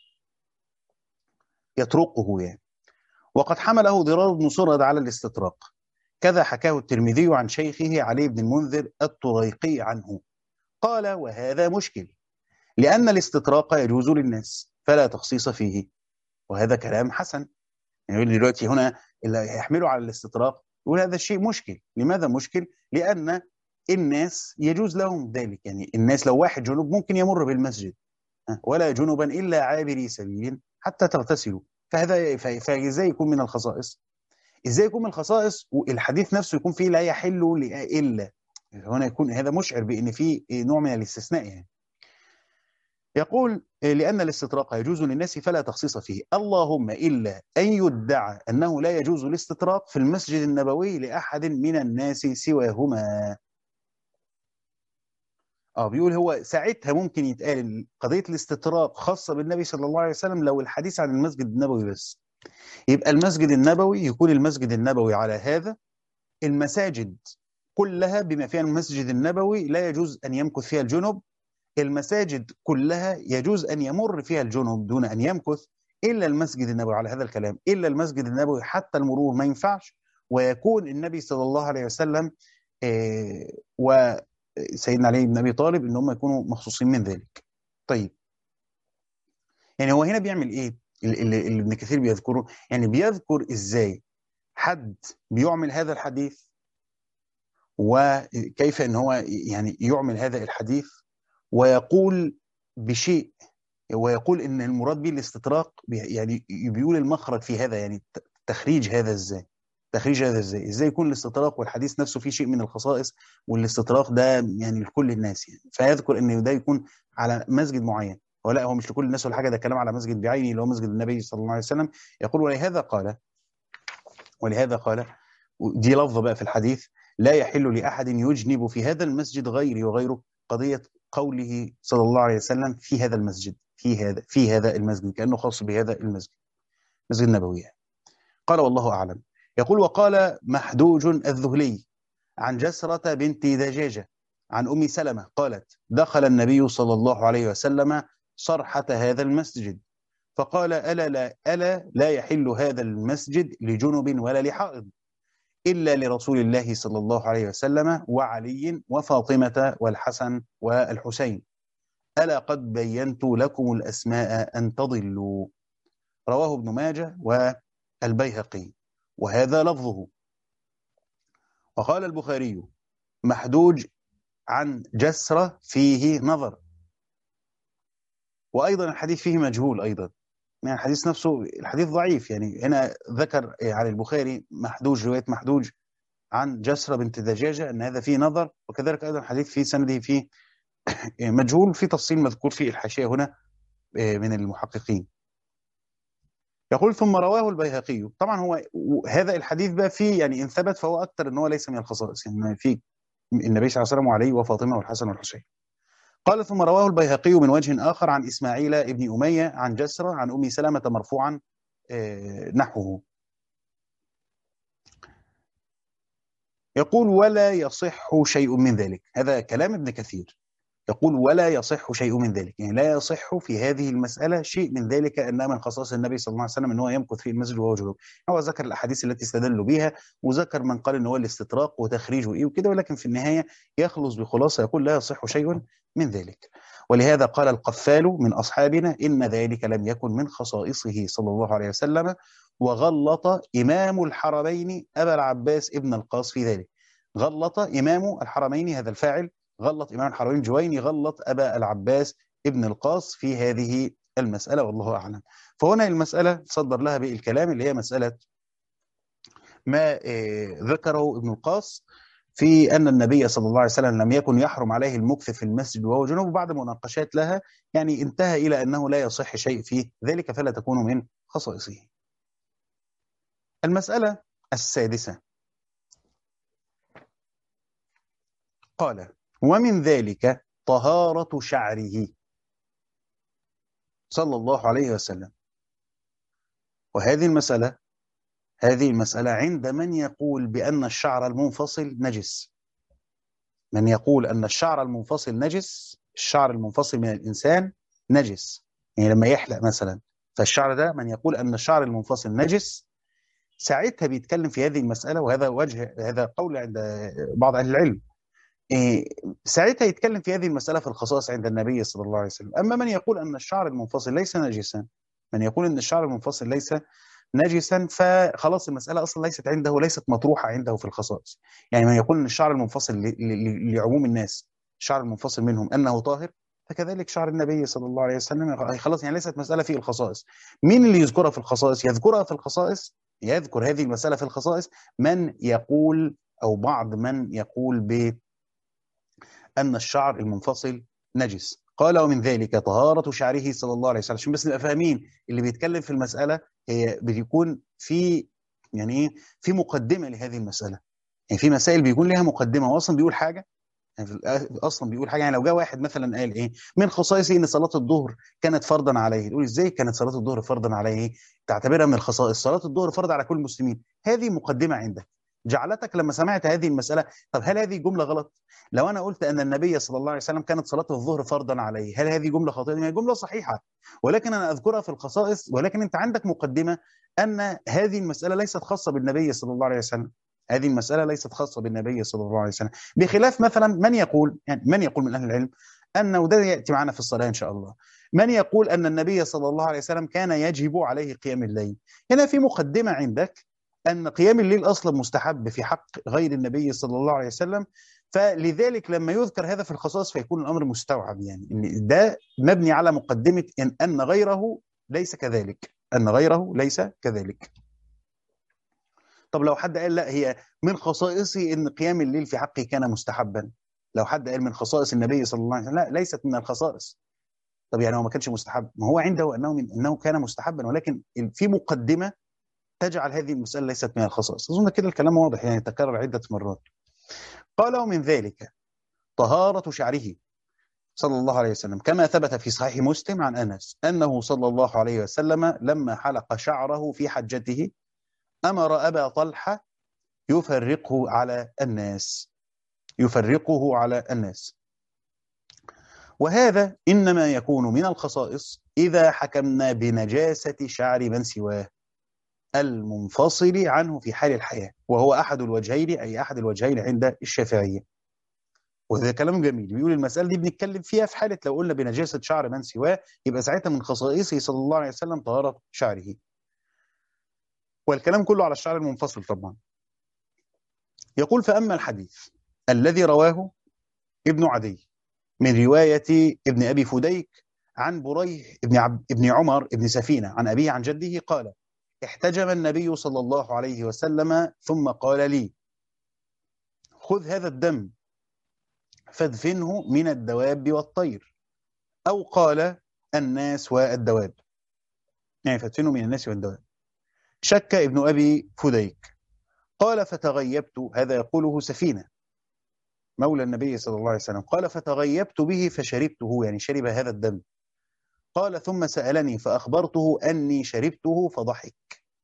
يطرقه يعني. وقد حمله ضرار بن سرد على الاستطراق، كذا حكاه الترمذي عن شيخه علي بن المنذر الطريقي عنه. قال: وهذا مشكل، لأن الاستطراق يجوز للناس فلا تخصيص فيه. وهذا كلام حسن. يعني دلوقتي هنا اللي يحمله على الاستطراق يقول هذا الشيء مشكل. لماذا مشكل؟ لأن الناس يجوز لهم ذلك. يعني الناس لو واحد جنوب ممكن يمر بالمسجد، ولا جنوبا إلا عابري سبيل حتى تغتسلوا. فهذا فازاي يكون من الخصائص؟ ازاي يكون من الخصائص والحديث نفسه يكون فيه لا يحل الا؟ هنا يكون هذا مشعر بان في نوع من الاستثناء يعني. يقول: لان الاستطراق يجوز للناس فلا تخصيص فيه، اللهم الا ان يدعى انه لا يجوز الاستطراق في المسجد النبوي لاحد من الناس سواهما. اه بيقول هو ساعتها ممكن يتقال قضيه الاستطراق خاصه بالنبي صلى الله عليه وسلم لو الحديث عن المسجد النبوي بس. يبقى المسجد النبوي يكون المسجد النبوي على هذا. المساجد كلها بما فيها المسجد النبوي لا يجوز أن يمكث فيها الجنب. المساجد كلها يجوز أن يمر فيها الجنب دون أن يمكث، إلا المسجد النبوي على هذا الكلام. إلا المسجد النبوي حتى المرور ما ينفعش. ويكون النبي صلى الله عليه وسلم آه وسيدنا علي بن أبي طالب إن هم يكونوا مخصوصين من ذلك. طيب، يعني هو هنا بيعمل إيه اللي اللي ابن كثير بيذكره؟ يعني بيذكر إزاي حد بيعمل هذا الحديث، وكيف ان هو يعني يعمل هذا الحديث ويقول بشيء، ويقول ان المراد به الاستطراق. يعني بيقول المخرج في هذا، يعني تخريج هذا ازاي تخريج هذا ازاي ازاي يكون الاستطراق والحديث نفسه فيه شيء من الخصائص، والاستطراق ده يعني لكل الناس يعني. فيذكر ان ده يكون على مسجد معين، ولا هو مش لكل الناس ولا حاجه، ده كلام على مسجد بعينه اللي هو مسجد النبي صلى الله عليه وسلم. يقول: ولهذا قال ولهذا قال دي لفظه بقى في الحديث: لا يحل لأحد يجنب في هذا المسجد غيري وغيره. قضية قوله صلى الله عليه وسلم في هذا المسجد، في هذا في هذا المسجد، كأنه خاص بهذا المسجد، مسجد النبوي يعني. قال: والله أعلم. يقول: وقال محدوج الذهلي عن جسرة بنت دجاجة عن أم سلمة قالت: دخل النبي صلى الله عليه وسلم صرحة هذا المسجد فقال: ألا لا, ألا لا يحل هذا المسجد لجنب ولا لحائض إلا لرسول الله صلى الله عليه وسلم وعلي وفاطمة والحسن والحسين، ألا قد بينت لكم الأسماء أن تضلوا. رواه ابن ماجه والبيهقي، وهذا لفظه. وقال البخاري: محدوج عن جسرة فيه نظر. وأيضا الحديث فيه مجهول أيضا، يعني الحديث نفسه الحديث ضعيف. يعني هنا ذكر عن البخاري محدوج، رواية محدوج عن جسرة بنت دجاجة أن هذا فيه نظر، وكذلك أيضا حديث في سنده فيه مجهول، في تفصيل مذكور في الحاشية هنا من المحققين. يقول: ثم رواه البيهقي. طبعا هو هذا الحديث بقى فيه يعني إن ثبت فهو أكثر أن هو ليس من الخصائص، يعني في النبي صلى الله عليه وسلم وعلي وفاطمة والحسن والحسين. قال: ثم رواه البيهقي من وجه آخر عن إسماعيل ابن أمية عن جسرة عن أم سلمة مرفوعا نحوه. يقول: ولا يصح شيء من ذلك. هذا كلام ابن كثير. يقول: ولا يصح شيء من ذلك، يعني لا يصح في هذه المسألة شيء من ذلك أنها من خصائص النبي صلى الله عليه وسلم أن هو يمكث في المسجد وهو جنوب. هو ذكر الأحاديث التي استدلوا بها، وذكر من قال أن هو الاستطراق وتخريجه إيه وكده، ولكن في النهاية يخلص بخلاصة يقول: لا يصح شيء من ذلك. ولهذا قال القفال من أصحابنا: إن ذلك لم يكن من خصائصه صلى الله عليه وسلم. وغلط إمام الحرمين أبا العباس ابن القاص في ذلك. غلط إمام الحرمين، هذا الفاعل غلط إمام الحرمين الجويني، غلط أبا العباس ابن القاص في هذه المسألة، والله أعلم. فهنا المسألة صدر لها بالكلام اللي هي مسألة ما ذكره ابن القاص في أن النبي صلى الله عليه وسلم لم يكن يحرم عليه المكث في المسجد وهو جنوب، بعد مناقشات لها يعني انتهى إلى أنه لا يصح شيء فيه ذلك فلا تكون من خصائصه. المسألة السادسة قال: ومن ذلك طهارة شعره صلى الله عليه وسلم. وهذه المسألة هذه المسألة عند من يقول بأن الشعر المنفصل نجس. من يقول أن الشعر المنفصل نجس، الشعر المنفصل من الإنسان نجس، يعني لما يحلق مثلا فالشعر ده، من يقول أن الشعر المنفصل نجس ساعتها بيتكلم في هذه المسألة، وهذا وجه هذا قول عند بعض أهل العلم. إيه ساعتها يتكلم في هذه المسألة في الخصائص عند النبي صلى الله عليه وسلم. أما من يقول أن الشعر المنفصل ليس نجسا، من يقول أن الشعر المنفصل ليس نجسا، فخلاص المسألة أصلا ليست عنده، ليست مطروحة عنده في الخصائص. يعني من يقول أن الشعر المنفصل ل- ل- لعموم الناس، الشعر المنفصل منهم أنه طاهر، فكذلك شعر النبي صلى الله عليه وسلم خلاص، يعني ليست مسألة في الخصائص. مين اللي يذكرها في الخصائص؟ يذكرها في الخصائص يذكر هذه المسألة في الخصائص من يقول، أو بعض من يقول ب أن الشعر المنفصل نجس. قال: ومن ذلك طهارة شعره صلى الله عليه وسلم. عشان بس نبقى فاهمين، اللي بيتكلم في المسألة هي بيكون في يعني ايه في مقدمة لهذه المسألة. يعني في مسائل بيكون لها مقدمة، واصلا بيقول حاجة، يعني في الآ- اصلا بيقول حاجه. يعني لو جاء واحد مثلا قال ايه من خصائصه ان صلاه الظهر كانت فرضا عليه، تقول ازاي كانت صلاه الظهر فرضا عليه؟ تعتبرها من الخصائص، صلاه الظهر فرض على كل المسلمين. هذه مقدمه عندك جعلتك لما سمعت هذه المساله، طب هل هذه جمله غلط؟ لو انا قلت ان النبي صلى الله عليه وسلم كانت صلاه الظهر فرضا عليه، هل هذه جمله خاطئه؟ هي جمله صحيحه، ولكن انا اذكرها في الخصائص. ولكن انت عندك مقدمه ان هذه المساله ليست خاصه بالنبي صلى الله عليه وسلم. هذه المساله ليست خاصه بالنبي صلى الله عليه وسلم، بخلاف مثلا من يقول، يعني من يقول من أهل العلم أنه ده يأتي معنا في الصلاة إن شاء الله، من يقول أن النبي صلى الله عليه وسلم كان يجب عليه قيام الليل. هنا في مقدمة عندك أن قيام الليل أصلا مستحب في حق غير النبي صلى الله عليه وسلم، فلذلك لما يذكر هذا في الخصائص فيكون الأمر مستوعب، يعني إن ده مبني على مقدمة إن أن غيره ليس كذلك، أن غيره ليس كذلك. طب لو حد قال لا، هي من خصائصه ان قيام الليل في حقه كان مستحبا، لو حد قال من خصائص النبي صلى الله عليه وسلم، لا ليست من الخصائص. طب يعني هو ما كانش مستحب؟ ما هو عنده انه من انه كان مستحبا، ولكن في مقدمه تجعل هذه المساله ليست من الخصائص. اظن كده الكلام واضح، يعني تكرر عده مرات. قال: ومن ذلك طهاره شعره صلى الله عليه وسلم، كما ثبت في صحيح مسلم عن انس انه صلى الله عليه وسلم لما حلق شعره في حجته امر ابا طلحه يفرقه على الناس يفرقه على الناس. وهذا إنما يكون من الخصائص إذا حكمنا بنجاسة شعر من سواه المنفصل عنه في حال الحياة، وهو أحد الوجهين، أي أحد الوجهين عند الشافعية. وهذا كلام جميل، بيقول المسألة دي بنتكلم فيها في حالة لو قلنا بنجاسة شعر من سواه، يبقى ساعتها من خصائصه صلى الله عليه وسلم طهارة شعره. والكلام كله على الشعر المنفصل طبعا. يقول: فأما الحديث الذي رواه ابن عدي من رواية ابن أبي فديك عن بريح ابن, عب... ابن عمر ابن سفينة عن أبيه عن جده قال: احتجم النبي صلى الله عليه وسلم ثم قال لي: خذ هذا الدم فادفنه من الدواب والطير، أو قال الناس والدواب، يعني فادفنه من الناس والدواب. شك ابن أبي فديك. قال: فتغيبت، هذا يقوله سفينة مولى النبي صلى الله عليه وسلم، قال: فتغيبت به فشربته، يعني شرب هذا الدم. قال: ثم سألني فأخبرته أني شربته فضحك،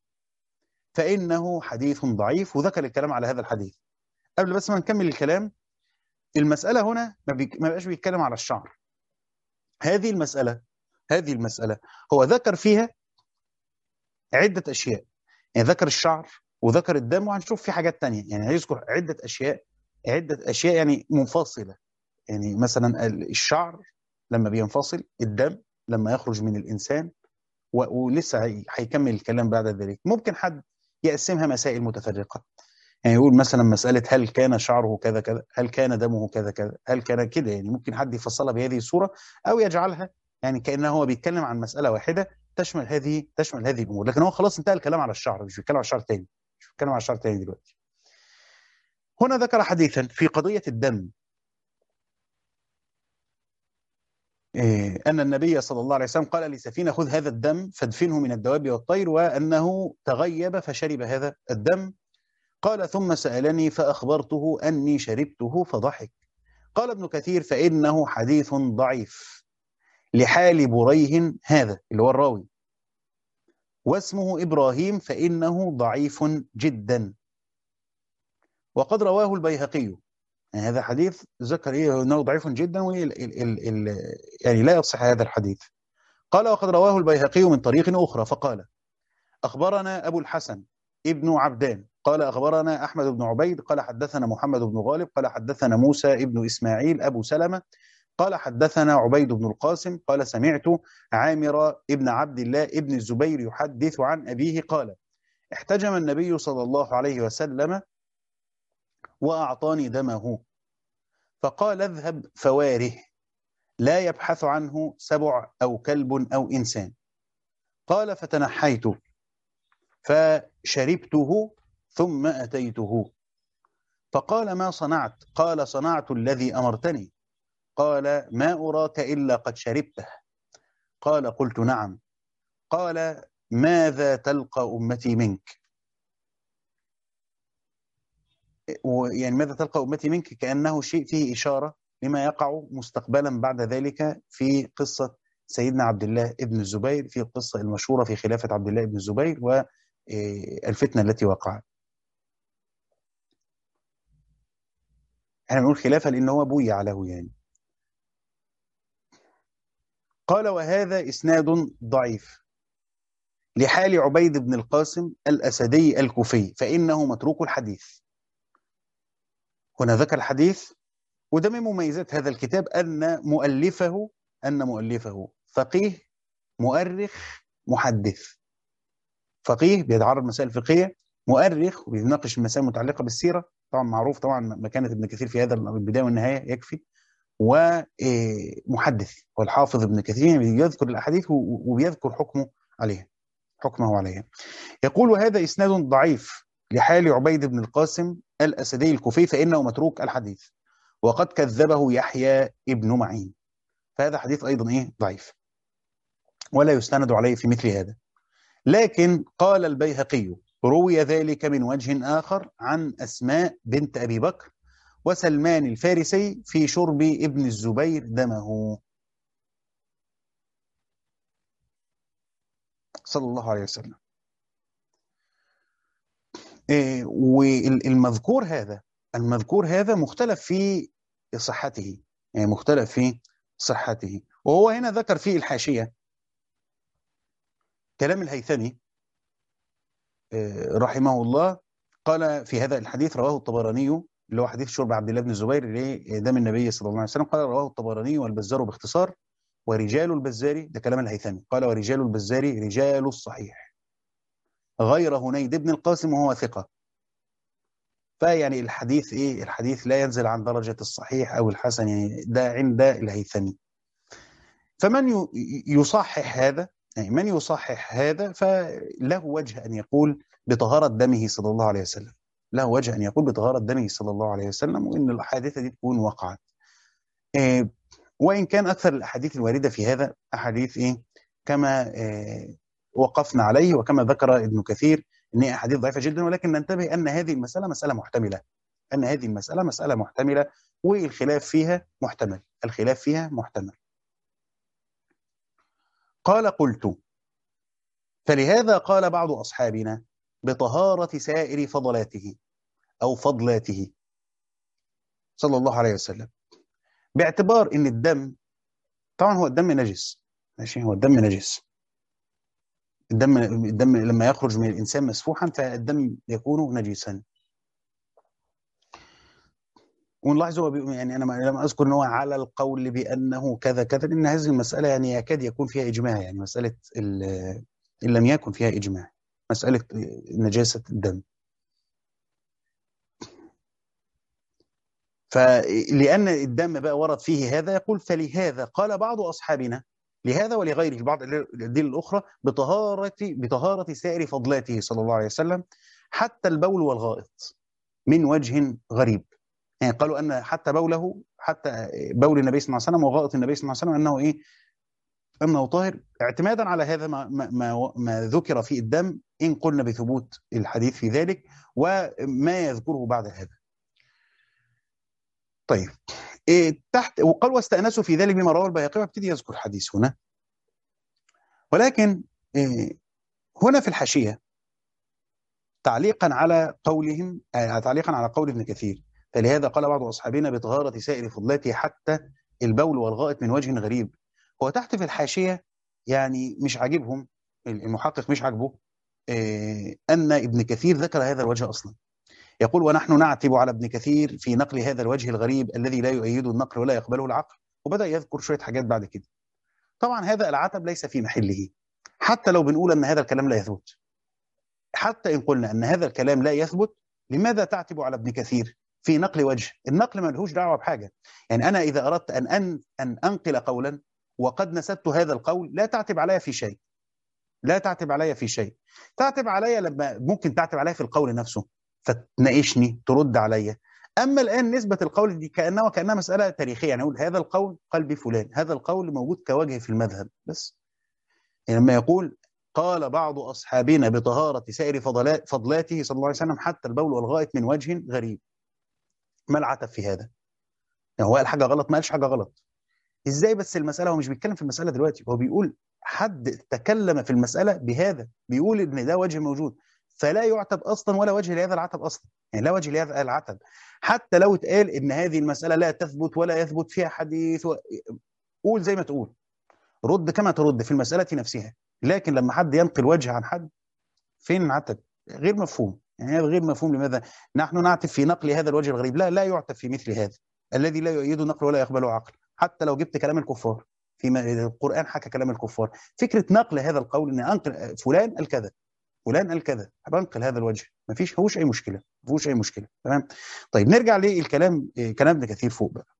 فإنه حديث ضعيف. وذكر الكلام على هذا الحديث. قبل بس ما نكمل الكلام، المسألة هنا ما, بيك... ما بقاش بيتكلم على الشعر. هذه المسألة هذه المسألة هو ذكر فيها عدة أشياء، يعني ذكر الشعر وذكر الدم، وهنشوف في حاجات تانية، يعني هيذكر عدة أشياء عدة أشياء يعني منفصلة. يعني مثلا الشعر لما بينفصل، الدم لما يخرج من الإنسان، ولسه هيكمل الكلام بعد ذلك. ممكن حد يقسمها مسائل متفرقة، يعني يقول مثلا مسألة هل كان شعره كذا كذا، هل كان دمه كذا كذا، هل كان كده، يعني ممكن حد يفصلها بهذه الصورة، أو يجعلها يعني كأنه هو بيتكلم عن مسألة واحدة تشمل هذه تشمل هذه الأمور. لكن هو خلاص انتهى الكلام على الشعر، مش بيتكلم على الشعر تاني، مش بيتكلم على الشعر تاني دلوقتي. هنا ذكر حديثا في قضية الدم، إيه، أن النبي صلى الله عليه وسلم قال لسفينة خذ هذا الدم فادفنه من الدواب والطير، وأنه تغيب فشرب هذا الدم. قال ثم سألني فأخبرته أني شربته فضحك. قال ابن كثير فإنه حديث ضعيف لحال بريه هذا اللي هو الراوي، واسمه إبراهيم فإنه ضعيف جدا. وقد رواه البيهقي، يعني هذا حديث ذكر إيه أنه ضعيف جدا، يعني لا يصح هذا الحديث. قال وقد رواه البيهقي من طريق أخرى فقال أخبرنا أبو الحسن ابن عبدان قال أخبرنا أحمد بن عبيد قال حدثنا محمد بن غالب قال حدثنا موسى ابن إسماعيل أبو سلمة قال حدثنا عبيد بن القاسم قال سمعت عامر ابن عبد الله ابن الزبير يحدث عن أبيه قال احتجم النبي صلى الله عليه وسلم وأعطاني دمه فقال اذهب فواره لا يبحث عنه سبع أو كلب أو إنسان. قال فتنحيت فشربته ثم أتيته فقال ما صنعت؟ قال صنعت الذي أمرتني. قال ما أراك إلا قد شربته. قال قلت نعم. قال ماذا تلقى أمتي منك؟ يعني ماذا تلقى أمتي منك كأنه شيء فيه إشارة لما يقع مستقبلا بعد ذلك في قصة سيدنا عبد الله ابن الزبير، في القصة المشهورة في خلافة عبد الله ابن الزبير والفتنة التي وقعت. احنا بنقول خلافة لأنه هو بويع له يعني. قال وهذا إسناد ضعيف لحال عبيد بن القاسم الأسدي الكوفي فإنه متروك الحديث. هنا ذكر الحديث، وده من مميزات هذا الكتاب أن مؤلفه أن مؤلفه فقيه مؤرخ محدث. فقيه بيتعرض مسائل فقهية، مؤرخ وبيناقش المسائل المتعلقة بالسيرة، طبعا معروف طبعا مكانة ابن كثير في هذا البداية والنهاية يكفي، ومحدث والحافظ ابن كثير يذكر الأحاديث وبيذكر حكمه عليها حكمه عليها. يقول هذا إسناد ضعيف لحال عبيد بن القاسم الأسدي الكوفي فإنه متروك الحديث وقد كذبه يحيى ابن معين، فهذا حديث أيضا إيه ضعيف ولا يستند عليه في مثل هذا. لكن قال البيهقي روي ذلك من وجه آخر عن أسماء بنت أبي بكر وسلمان الفارسي في شرب ابن الزبير دمه صلى الله عليه وسلم. إيه والمذكور هذا المذكور هذا مختلف في صحته، يعني مختلف في صحته. وهو هنا ذكر في الحاشية كلام الهيثمي رحمه الله، قال في هذا الحديث رواه الطبراني اللي هو حديث شرب عبد الله بن الزبير لدم النبي صلى الله عليه وسلم، قال رواه الطبراني والبزار باختصار ورجال البزاري، ده كلام الهيثمي، قال ورجال البزاري رجال الصحيح غير هنيد بن القاسم وهو ثقة. فيعني الحديث ايه الحديث لا ينزل عن درجة الصحيح او الحسن، يعني ده عند الهيثمي. فمن يصحح هذا يعني من يصحح هذا فله وجه أن يقول بطهارة دمه صلى الله عليه وسلم، له وجه أن يقول بطهارة دمه صلى الله عليه وسلم، وإن الحادثة دي تكون وقعت. إيه وإن كان أكثر الأحاديث الواردة في هذا أحاديث إيه كما إيه وقفنا عليه وكما ذكر ابن كثير أن هي أحاديث ضعيفة جدا، ولكن ننتبه أن هذه المسألة مسألة محتملة أن هذه المسألة مسألة محتملة والخلاف فيها محتمل الخلاف فيها محتمل. قال قلت فلهذا قال بعض أصحابنا بطهارة سائر فضلاته أو فضلاته صلى الله عليه وسلم، باعتبار أن الدم طبعا هو الدم نجس، ماشي هو الدم نجس، الدم الدم لما يخرج من الإنسان مسفوحا فالدم يكون نجسا. ونلاحظ هو يعني أنا لما أذكر أنه على القول بأنه كذا كذا، لأن هذه المسألة يعني يكاد يكون فيها إجماع، يعني مسألة إن لم يكن فيها إجماع مسألة نجاسة الدم. فلأن الدم بقى ورد فيه هذا يقول فلهذا قال بعض أصحابنا لهذا ولغيره بعض الأدلة الأخرى بطهارة بطهارة سائر فضلاته صلى الله عليه وسلم حتى البول والغائط، من وجه غريب. يعني قالوا أن حتى بوله حتى بول النبي صلى الله عليه وسلم وغائط النبي صلى الله عليه وسلم أنه إيه؟ أنه طاهر، اعتمادا على هذا ما, ما, ما ذكر في الدم، إن قلنا بثبوت الحديث في ذلك وما يذكره بعد هذا. طيب إيه تحت وقال واستأنسوا في ذلك بما رواه البيهقي، وابتدي يذكر حديث هنا. ولكن إيه هنا في الحاشية تعليقا على قولهم آه تعليقا على قول ابن كثير، فلهذا قال بعض أصحابنا بطهارة سائر فضلاته حتى البول والغائط من وجه غريب. هو تحت في الحاشية يعني مش عاجبهم، المحقق مش عاجبه إيه أن ابن كثير ذكر هذا الوجه أصلا. يقول ونحن نعتب على ابن كثير في نقل هذا الوجه الغريب الذي لا يؤيده النقل ولا يقبله العقل، وبدأ يذكر شوية حاجات بعد كده. طبعا هذا العتب ليس في محله، حتى لو بنقول أن هذا الكلام لا يثبت، حتى إن قلنا أن هذا الكلام لا يثبت، لماذا تعتب على ابن كثير في نقل وجه؟ النقل ما لهوش دعوة بحاجة. يعني أنا إذا أردت أن أن أن أنقل قولا وقد نسبت هذا القول، لا تعتب علي في شيء، لا تعتب علي في شيء. تعتب علي لما ممكن تعتب علي في القول نفسه فتناقشني ترد علي. أما الآن نسبة القول دي كأنه وكأنها مسألة تاريخية، يعني يقول هذا القول قال بفلان، هذا القول موجود كوجه في المذهب بس. يعني لما يقول قال بعض أصحابنا بطهارة سائر فضلاته صلى الله عليه وسلم حتى البول والغائط من وجه غريب، ما العتب في هذا؟ يعني هو قال حاجة غلط؟ ما قالش حاجة غلط. إزاي بس المسألة؟ هو مش بيتكلم في المسألة دلوقتي، هو بيقول حد تكلم في المسألة بهذا، بيقول إن ده وجه موجود، فلا يعتب أصلا ولا وجه لهذا العتب أصلا، يعني لا وجه لهذا العتب. حتى لو اتقال إن هذه المسألة لا تثبت ولا يثبت فيها حديث و... قول زي ما تقول، رد كما ترد في المسألة نفسها. لكن لما حد ينقل وجه عن حد، فين العتب؟ غير مفهوم، يعني هذا غير مفهوم. لماذا نحن نعتب في نقل هذا الوجه الغريب؟ لا لا يعتب في مثل هذا الذي لا يؤيده نقل ولا يقبله عقل. حتى لو جبت كلام الكفار، في القرآن حكى كلام الكفار، فكرة نقل هذا القول ان انقل فلان قال كذا، فلان قال كذا، بنقل هذا الوجه، ما فيش فيهوش اي مشكله، ما فيهوش اي مشكله. تمام. طيب نرجع للكلام، كلام ابن كثير فوق بقى،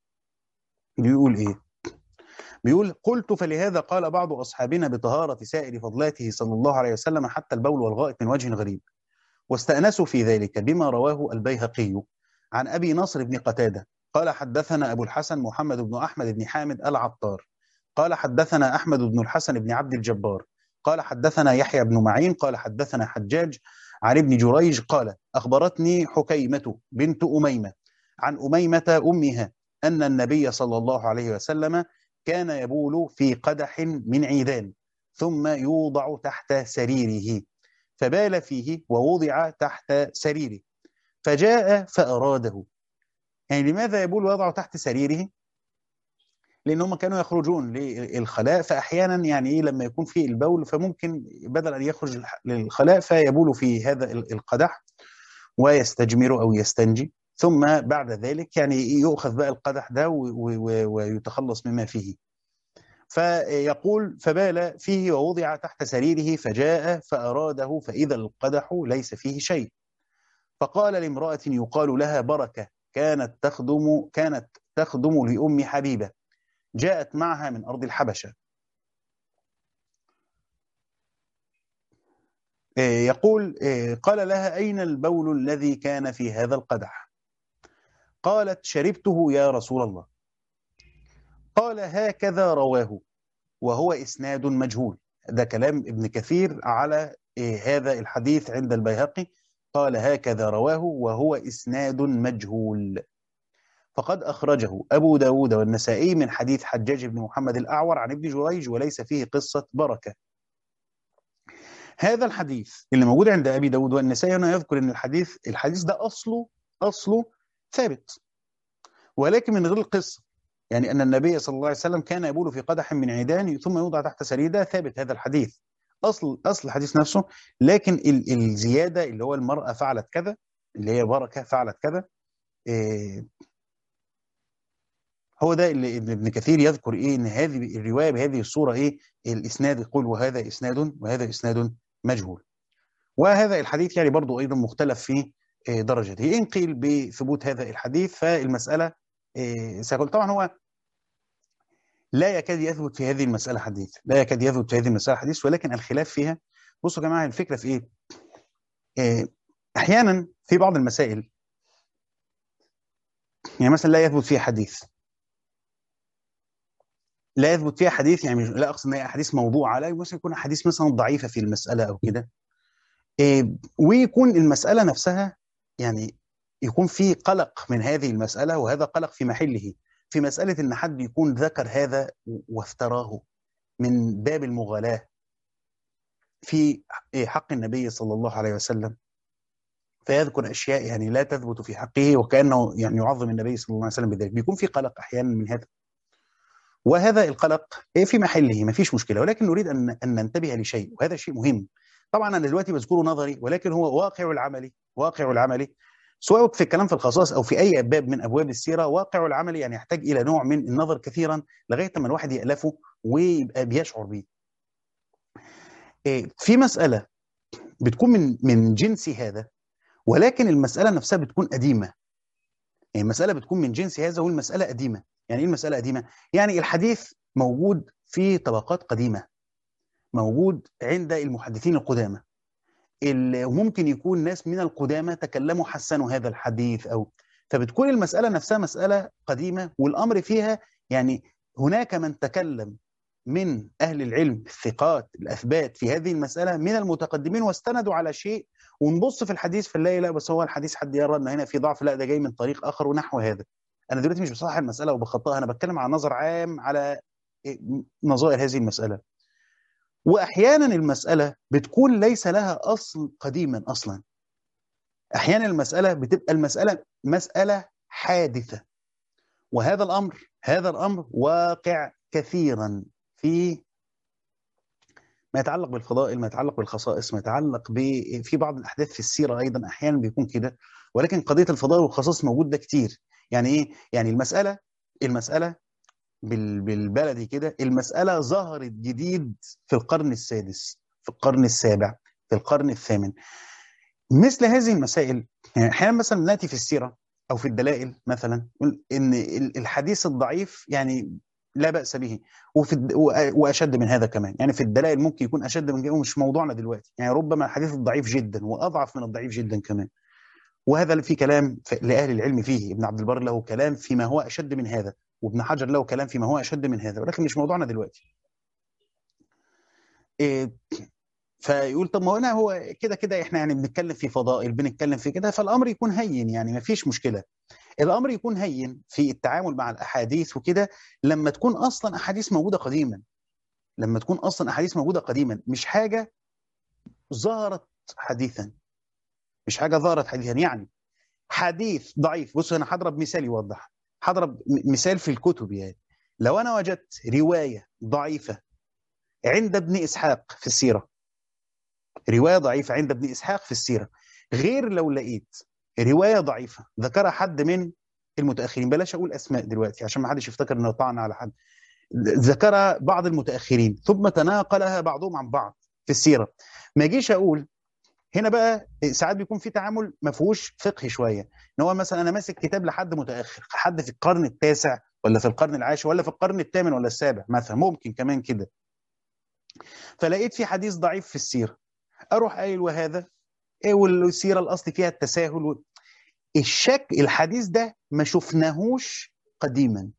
بيقول ايه؟ بيقول قلت فلهذا قال بعض أصحابنا بطهارة سائر فضلاته صلى الله عليه وسلم حتى البول والغائط من وجه غريب، واستأنسوا في ذلك بما رواه البيهقي عن أبي نصر بن قتادة قال حدثنا أبو الحسن محمد بن أحمد بن حامد العطار قال حدثنا أحمد بن الحسن بن عبد الجبار قال حدثنا يحيى بن معين قال حدثنا حجاج عن ابن جريج قال أخبرتني حكيمة بنت أميمة عن أميمة أمها أن النبي صلى الله عليه وسلم كان يبول في قدح من عيدان ثم يوضع تحت سريره، فبال فيه ووضع تحت سريره، فجاء فأراده. يعني لماذا يبول ويضع تحت سريره؟ لأنهم كانوا يخرجون للخلاء، فأحيانا يعني إيه لما يكون في البول فممكن بدل أن يخرج للخلاء فيبول في هذا القدح ويستجمر أو يستنجي، ثم بعد ذلك يعني يؤخذ بقى القدح ده ويتخلص مما فيه. فيقول فبال فيه ووضع تحت سريره، فجاء فأراده فإذا القدح ليس فيه شيء، فقال لامرأة يقال لها بركة كانت تخدم كانت تخدم لأم حبيبة جاءت معها من أرض الحبشة، يقول قال لها أين البول الذي كان في هذا القدح؟ قالت شربته يا رسول الله. قال هكذا رواه وهو إسناد مجهول. ده كلام ابن كثير على هذا الحديث عند البيهقي، قال هكذا رواه وهو إسناد مجهول. فقد أخرجه أبو داود والنسائي من حديث حجاج بن محمد الأعور عن ابن جريج وليس فيه قصة بركة. هذا الحديث اللي موجود عند أبي داود والنسائي هنا يذكر أن الحديث الحديث ده أصله أصله ثابت، ولكن من غير القصة. يعني أن النبي صلى الله عليه وسلم كان يبول في قدح من عيدان ثم يوضع تحت سرير، ثابت هذا الحديث، أصل أصل الحديث نفسه. لكن ال الزيادة اللي هو المرأة فعلت كذا، اللي هي بركة فعلت كذا، إيه هو ده اللي ابن كثير يذكر إيه إن هذه الرواية بهذه الصورة إيه الإسناد، يقول وهذا إسناد وهذا إسناد مجهول. وهذا الحديث يعني برضو أيضا مختلف في درجته، إن قيل بثبوت هذا الحديث فالمسألة سيقول طبعا هو لا يكاد يثبت في هذه المسألة حديث، لا يكاد يثبت في هذه المسألة حديث، ولكن الخلاف فيها. بصوا يا جماعة الفكرة في إيه؟ أحيانا في بعض المسائل يعني مثلا لا يثبت فيها حديث، لا يثبت فيها حديث، يعني مش لا اقصد ان هي احاديث موضوعه، لا، مثلا يكون احاديث مثلا ضعيفه في المساله او كده. إيه، ويكون المساله نفسها يعني يكون في قلق من هذه المساله، وهذا قلق في محله، في مساله ان حد يكون ذكر هذا وافتراه من باب المغالاه في حق النبي صلى الله عليه وسلم، فيذكر اشياء يعني لا تثبت في حقه، وكانه يعني يعظم النبي صلى الله عليه وسلم بذلك، بيكون في قلق احيانا من هذا. وهذا القلق في محله ما فيش مشكله، ولكن نريد ان ان ننتبه لشيء، وهذا شيء مهم. طبعا انا دلوقتي بذكره نظري، ولكن هو واقع العملي، واقع العملي سواء في الكلام في الخصائص او في اي باب من ابواب السيره، واقع العملي يعني يحتاج الى نوع من النظر كثيرا لغايه ما الواحد يالفه ويبقى بيشعر بيه. في مساله بتكون من من جنس هذا، ولكن المساله نفسها بتكون قديمه. يعني المساله بتكون من جنس هذا والمساله قديمه. يعني ايه المساله قديمه؟ يعني الحديث موجود في طبقات قديمه، موجود عند المحدثين القدامى، وممكن يكون ناس من القدامى تكلموا حسنوا هذا الحديث، او فبتكون المساله نفسها مساله قديمه، والامر فيها يعني هناك من تكلم من اهل العلم الثقات الاثبات في هذه المساله من المتقدمين واستندوا على شيء، ونبص في الحديث فنلاقي لا بس هو الحديث حد يرى ان هنا في ضعف، لا ده جاي من طريق اخر ونحو هذا. انا دلوقتي مش بصحح المساله وبخطئها، انا بتكلم عن نظر عام على نظائر هذه المساله. واحيانا المساله بتكون ليس لها اصل قديما اصلا، احيانا المساله بتبقى المساله مساله حادثه، وهذا الامر هذا الامر واقع كثيرا في ما يتعلق بالفضائل، ما يتعلق بالخصائص، ما يتعلق ب في بعض الاحداث في السيره ايضا احيانا بيكون كده، ولكن قضيه الفضائل والخصائص موجوده كتير. يعني ايه؟ يعني المساله المساله بال- بالبلدي كده، المساله ظهرت جديد في القرن السادس، في القرن السابع، في القرن الثامن. مثل هذه المسائل يعني احيانا مثلا ناتي في السيره او في الدلائل مثلا ان الحديث الضعيف يعني لا باس به، وفي الد... واشد من هذا كمان، يعني في الدلائل ممكن يكون اشد من كده، ومش موضوعنا دلوقتي، يعني ربما الحديث الضعيف جدا واضعف من الضعيف جدا كمان، وهذا في كلام لاهل العلم فيه. ابن عبد البر له كلام فيما هو اشد من هذا، وابن حجر له كلام فيما هو اشد من هذا، ولكن مش موضوعنا دلوقتي. إيه، فيقول طب ما هنا هو كده كده احنا يعني بنتكلم في فضائل، بنتكلم في كده، فالامر يكون هين، يعني ما فيش مشكله. الامر يكون هين في التعامل مع الاحاديث وكده لما تكون اصلا احاديث موجوده قديما، لما تكون اصلا احاديث موجوده قديما، مش حاجه ظهرت حديثا، مش حاجه ظهرت حديثا. يعني حديث ضعيف، بص انا هضرب مثال يوضح، هضرب مثال في الكتب. يعني لو انا وجدت روايه ضعيفه عند ابن اسحاق في السيره، روايه ضعيفه عند ابن اسحاق في السيره، غير لو لقيت روايه ضعيفه ذكرها حد من المتاخرين، بلاش اقول اسماء دلوقتي عشان ما حدش يفتكر انه طعن على حد، ذكرها بعض المتاخرين ثم تناقلها بعضهم عن بعض في السيره، ما اجيش اقول هنا بقى. ساعات بيكون في تعامل ما فيهوش فقه شويه، ان هو مثلا انا ماسك كتاب لحد متاخر، حد في القرن التاسع ولا في القرن العاشر ولا في القرن الثامن ولا السابع مثلا، ممكن كمان كده، فلقيت في حديث ضعيف في السيره، اروح قايل وهذا ايه، والسيره الاصل فيها التساهل و... الشك الحديث ده ما شفناهوش قديما،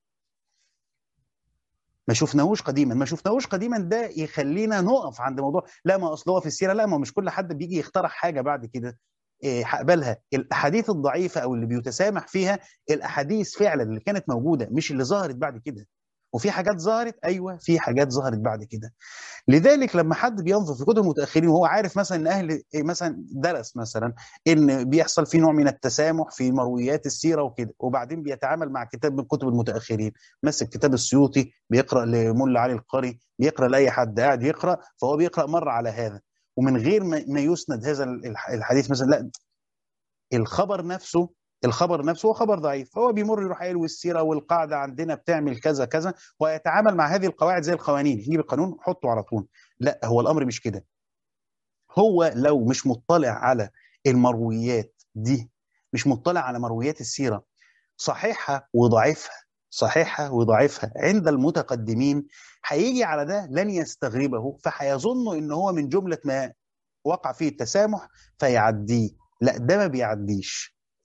ما شفناهوش قديما، ما شفناهوش قديما، ده يخلينا نقف عند موضوع لا ما اصل هو في السيره، لا ما مش كل حد بيجي يخترع حاجه بعد كده إيه هقبلها. الاحاديث الضعيفه او اللي بيتسامح فيها الاحاديث فعلا اللي كانت موجوده، مش اللي ظهرت بعد كده. وفي حاجات ظهرت، ايوه في حاجات ظهرت بعد كده. لذلك لما حد بينظر في كتب المتاخرين وهو عارف مثلا ان اهل مثلا درس مثلا ان بيحصل في نوع من التسامح في مرويات السيره وكده، وبعدين بيتعامل مع كتاب من كتب المتاخرين، ماسك كتاب السيوطي بيقرا لملا علي القاري، بيقرا لاي حد قاعد يقرا، فهو بيقرا مره على هذا، ومن غير ما يسند هذا الحديث مثلا، لا الخبر نفسه، الخبر نفسه هو خبر ضعيف، فهو بيمر يروح قايل والسيره والقاعده عندنا بتعمل كذا كذا، ويتعامل مع هذه القواعد زي القوانين، يجيب القانون حطه على طول. لا هو الامر مش كده، هو لو مش مطلع على المرويات دي، مش مطلع على مرويات السيره صحيحها وضعيفها، صحيحها وضعيفها عند المتقدمين، هيجي على ده لن يستغربه، فهيظن ان هو من جمله ما وقع فيه التسامح فيعديه. لا ده ما بيعديش،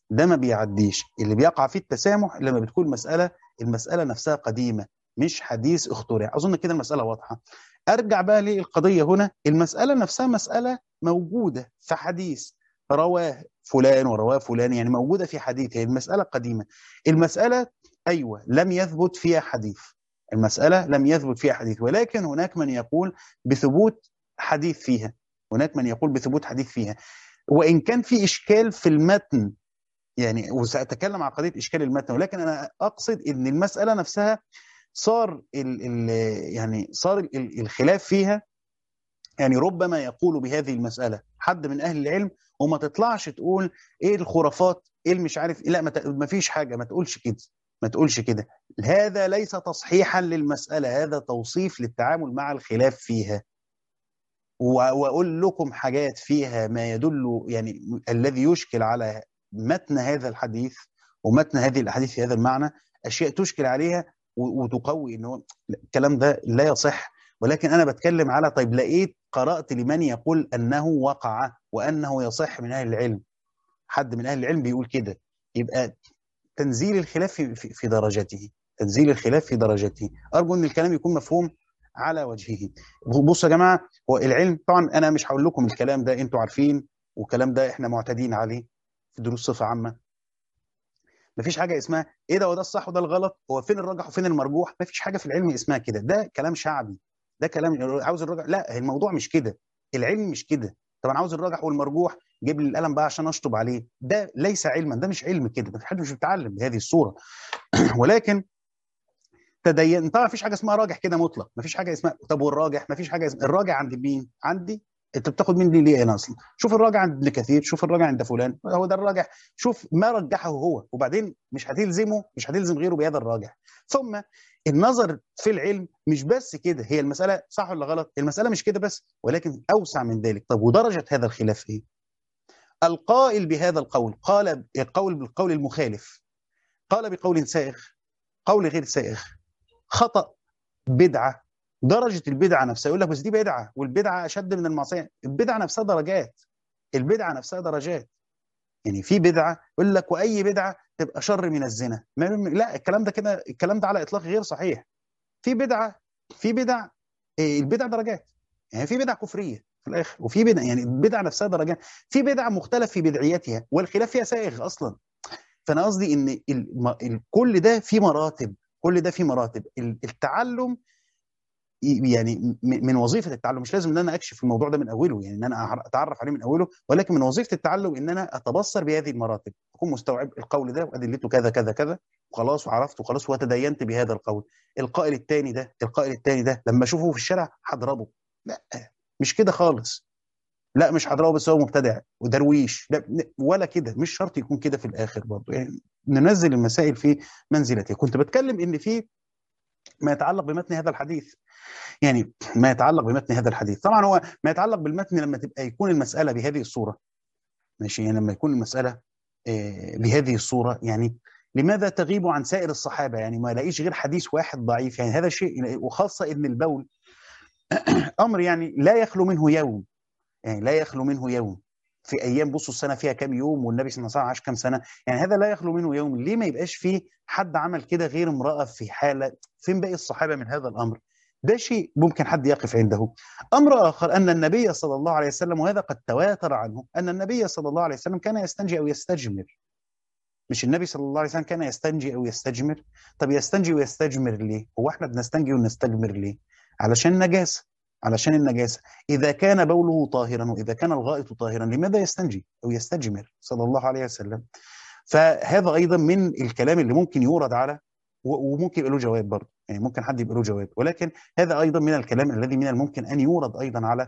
ده ما بيعديش. اللي بيقع فيه التسامح لما بتكون مسألة المسألة نفسها قديمة مش حديث اخترع. أظن كده المسألة واضحة. أرجع بقى للقضية هنا، المسألة نفسها مسألة موجودة في حديث رواه فلان ورواه فلان، يعني موجودة في حديث، هي المسألة قديمة. المسألة أيوة لم يثبت فيها حديث، المسألة لم يثبت فيها حديث، ولكن هناك من يقول بثبوت حديث فيها، هناك من يقول بثبوت حديث فيها، وإن كان في إشكال في المتن، يعني وسأتكلم عن قضية إشكال المتن، ولكن أنا أقصد إن المسألة نفسها صار ال ال يعني صار ال الخلاف فيها، يعني ربما يقول بهذه المسألة حد من أهل العلم وما تطلعش تقول إيه الخرافات إيه المش عارف إيه، لا ما فيش حاجة، ما تقولش كده، ما تقولش كده. هذا ليس تصحيحا للمسألة، هذا توصيف للتعامل مع الخلاف فيها. وأقول لكم حاجات فيها ما يدل، يعني الذي يشكل على متن هذا الحديث ومتن هذه الأحاديث في هذا المعنى، أشياء تشكل عليها وتقوي إنه الكلام ده لا يصح. ولكن أنا بتكلم على طيب لقيت قرأت لمن يقول أنه وقع وأنه يصح من أهل العلم، حد من أهل العلم بيقول كده، يبقى تنزيل الخلاف في, في, في درجته، تنزيل الخلاف في درجته. أرجو أن الكلام يكون مفهوم على وجهه. بصوا يا جماعة، هو العلم طبعا أنا مش هقول لكم الكلام ده، أنتوا عارفين، والكلام ده إحنا معتادين عليه في دروس صفة عامة. مفيش حاجة اسمها إيه ده وده الصح وده الغلط، هو فين الراجح وفين المرجوح، مفيش حاجة في العلم اسمها كده، ده كلام شعبي، ده كلام عاوز الراجح، لا الموضوع مش كده، العلم مش كده. طبعا عاوز الراجح والمرجوح، جيب لي القلم بقى عشان اشطب عليه، ده ليس علما، ده مش علم كده، ده حد مش بيتعلم بهذه الصورة. ولكن تدين طبعا مفيش حاجه اسمها راجح كده مطلق، مفيش حاجه اسمها طب والراجح، مفيش حاجه اسمها الراجح عند مين؟ عندي. انت بتاخد مني ليه انا اصلا؟ شوف الراجح عند ابن كثير، شوف الراجح عند فلان، هو ده الراجح، شوف ما رجحه هو، وبعدين مش هتلزمه، مش هتلزم غيره بهذا الراجح. ثم النظر في العلم مش بس كده، هي المساله صح ولا غلط، المساله مش كده بس، ولكن اوسع من ذلك. طب ودرجه هذا الخلاف ايه؟ القائل بهذا القول قال القول بالقول المخالف، قال بقول سائغ، قول غير سائغ، خطأ، بدعة، درجة البدعة نفسها، يقول لك بس دي بدعة والبدعة أشد من المعصية، البدعة نفسها درجات، البدعة نفسها درجات، يعني في بدعة يقول لك وأي بدعة تبقى شر من الزنا، لا الكلام ده كده، الكلام ده على إطلاق غير صحيح. في بدعة، في بدع، البدع درجات، يعني في بدع كفرية في الآخر، وفي بدع يعني البدعة نفسها درجات، في بدعة مختلف في بدعياتها والخلاف فيها سائغ أصلا. فأنا قصدي إن كل ده في مراتب، كل ده في مراتب. التعلم يعني من وظيفه التعلم، مش لازم ان انا اكشف الموضوع ده من اوله، يعني ان انا اتعرف عليه من اوله، ولكن من وظيفه التعلم ان انا اتبصر بهذه المراتب، اكون مستوعب القول ده وادلته كذا كذا كذا وخلاص، وعرفت وخلاص وتدينت بهذا القول. القائل الثاني ده، القائل الثاني ده لما اشوفه في الشارع هضربه، لا مش كده خالص، لا مش هضربه بس هو مبتدع ودرويش، لا ولا كده، مش شرط يكون كده في الاخر برضه، يعني ننزل المسائل في منزلتها. كنت بتكلم ان في ما يتعلق بمتن هذا الحديث، يعني ما يتعلق بمتن هذا الحديث، طبعا هو ما يتعلق بالمتن لما تبقى يكون المسألة بهذه الصورة، ماشي، يعني لما يكون المسألة بهذه الصورة، يعني لماذا تغيب عن سائر الصحابة، يعني ما لاقيش غير حديث واحد ضعيف، يعني هذا شيء، وخاصة ان البول امر يعني لا يخلو منه يوم، يعني لا يخلو منه يوم في ايام، بصوا السنه فيها كام يوم والنبي صلى الله عليه وسلم عاش كام سنه، يعني هذا لا يخلو منه يوم، ليه ما يبقاش فيه حد عمل كده غير امراه في حاله؟ فين باقي الصحابه من هذا الامر؟ ده شيء ممكن حد يقف عنده. امر اخر ان النبي صلى الله عليه وسلم، وهذا قد تواتر عنه، ان النبي صلى الله عليه وسلم كان يستنجي او يستجمر. مش النبي صلى الله عليه وسلم كان يستنجي او يستجمر؟ طب يستنجي ويستجمر ليه؟ هو احنا بنستنجي ونستجمر ليه؟ علشان نجاسه، علشان النجاسة. إذا كان بوله طاهرا وإذا كان الغائط طاهرا لماذا يستنجي أو يستجمر صلى الله عليه وسلم؟ فهذا أيضا من الكلام اللي ممكن يورد على، وممكن يبقى له جواب برضه، يعني ممكن حد يبقى له جواب، ولكن هذا أيضا من الكلام الذي من الممكن أن يورد أيضا على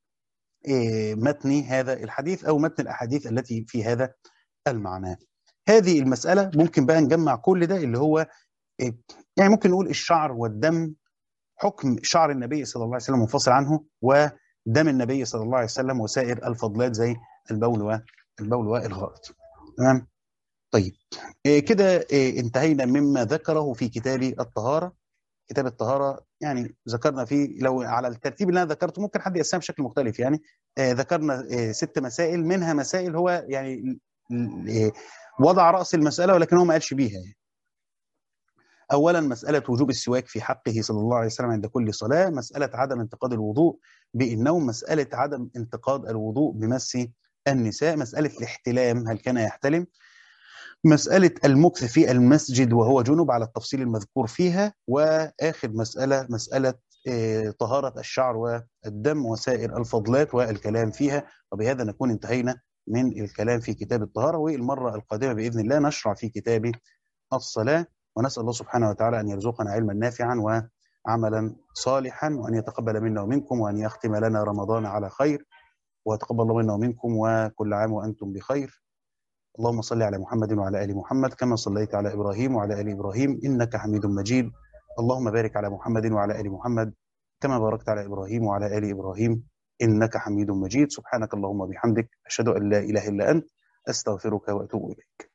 متن هذا الحديث أو متن الأحاديث التي في هذا المعنى. هذه المسألة ممكن بقى نجمع كل ده اللي هو يعني ممكن نقول الشعر والدم، حكم شعر النبي صلى الله عليه وسلم منفصل عنه، ودم النبي صلى الله عليه وسلم، وسائر الفضلات زي البول والبول والغائط. تمام؟ طيب إيه كده إيه انتهينا مما ذكره في كتاب الطهارة. كتاب الطهارة يعني ذكرنا فيه، لو على الترتيب اللي انا ذكرته ممكن حد يقسمها بشكل مختلف، يعني إيه ذكرنا إيه ست مسائل، منها مسائل هو يعني إيه وضع رأس المسألة ولكن هو ما قالش بيها يعني. أولا مسألة وجوب السواك في حقه صلى الله عليه وسلم عند كل صلاة، مسألة عدم انتقاد الوضوء بالنوم، مسألة عدم انتقاد الوضوء بمس النساء، مسألة الاحتلام هل كان يحتلم، مسألة المكث في المسجد وهو جنب على التفصيل المذكور فيها، وآخر مسألة مسألة آه، طهارة الشعر والدم وسائر الفضلات والكلام فيها. وبهذا نكون انتهينا من الكلام في كتاب الطهارة، والمرة القادمة بإذن الله نشرع في كتاب الصلاة، ونسأل الله سبحانه وتعالى أن يرزقنا علما نافعا وعملا صالحا، وأن يتقبل منا ومنكم، وأن يختم لنا رمضان على خير، وتقبل الله منا ومنكم، وكل عام وأنتم بخير. اللهم صل على محمد وعلى آل محمد كما صليت على إبراهيم وعلى آل إبراهيم إنك حميد مجيد. اللهم بارك على محمد وعلى آل محمد كما باركت على إبراهيم وعلى آل إبراهيم إنك حميد مجيد. سبحانك اللهم وبحمدك، أشهد أن لا إله إلا أنت، أستغفرك وأتوب إليك.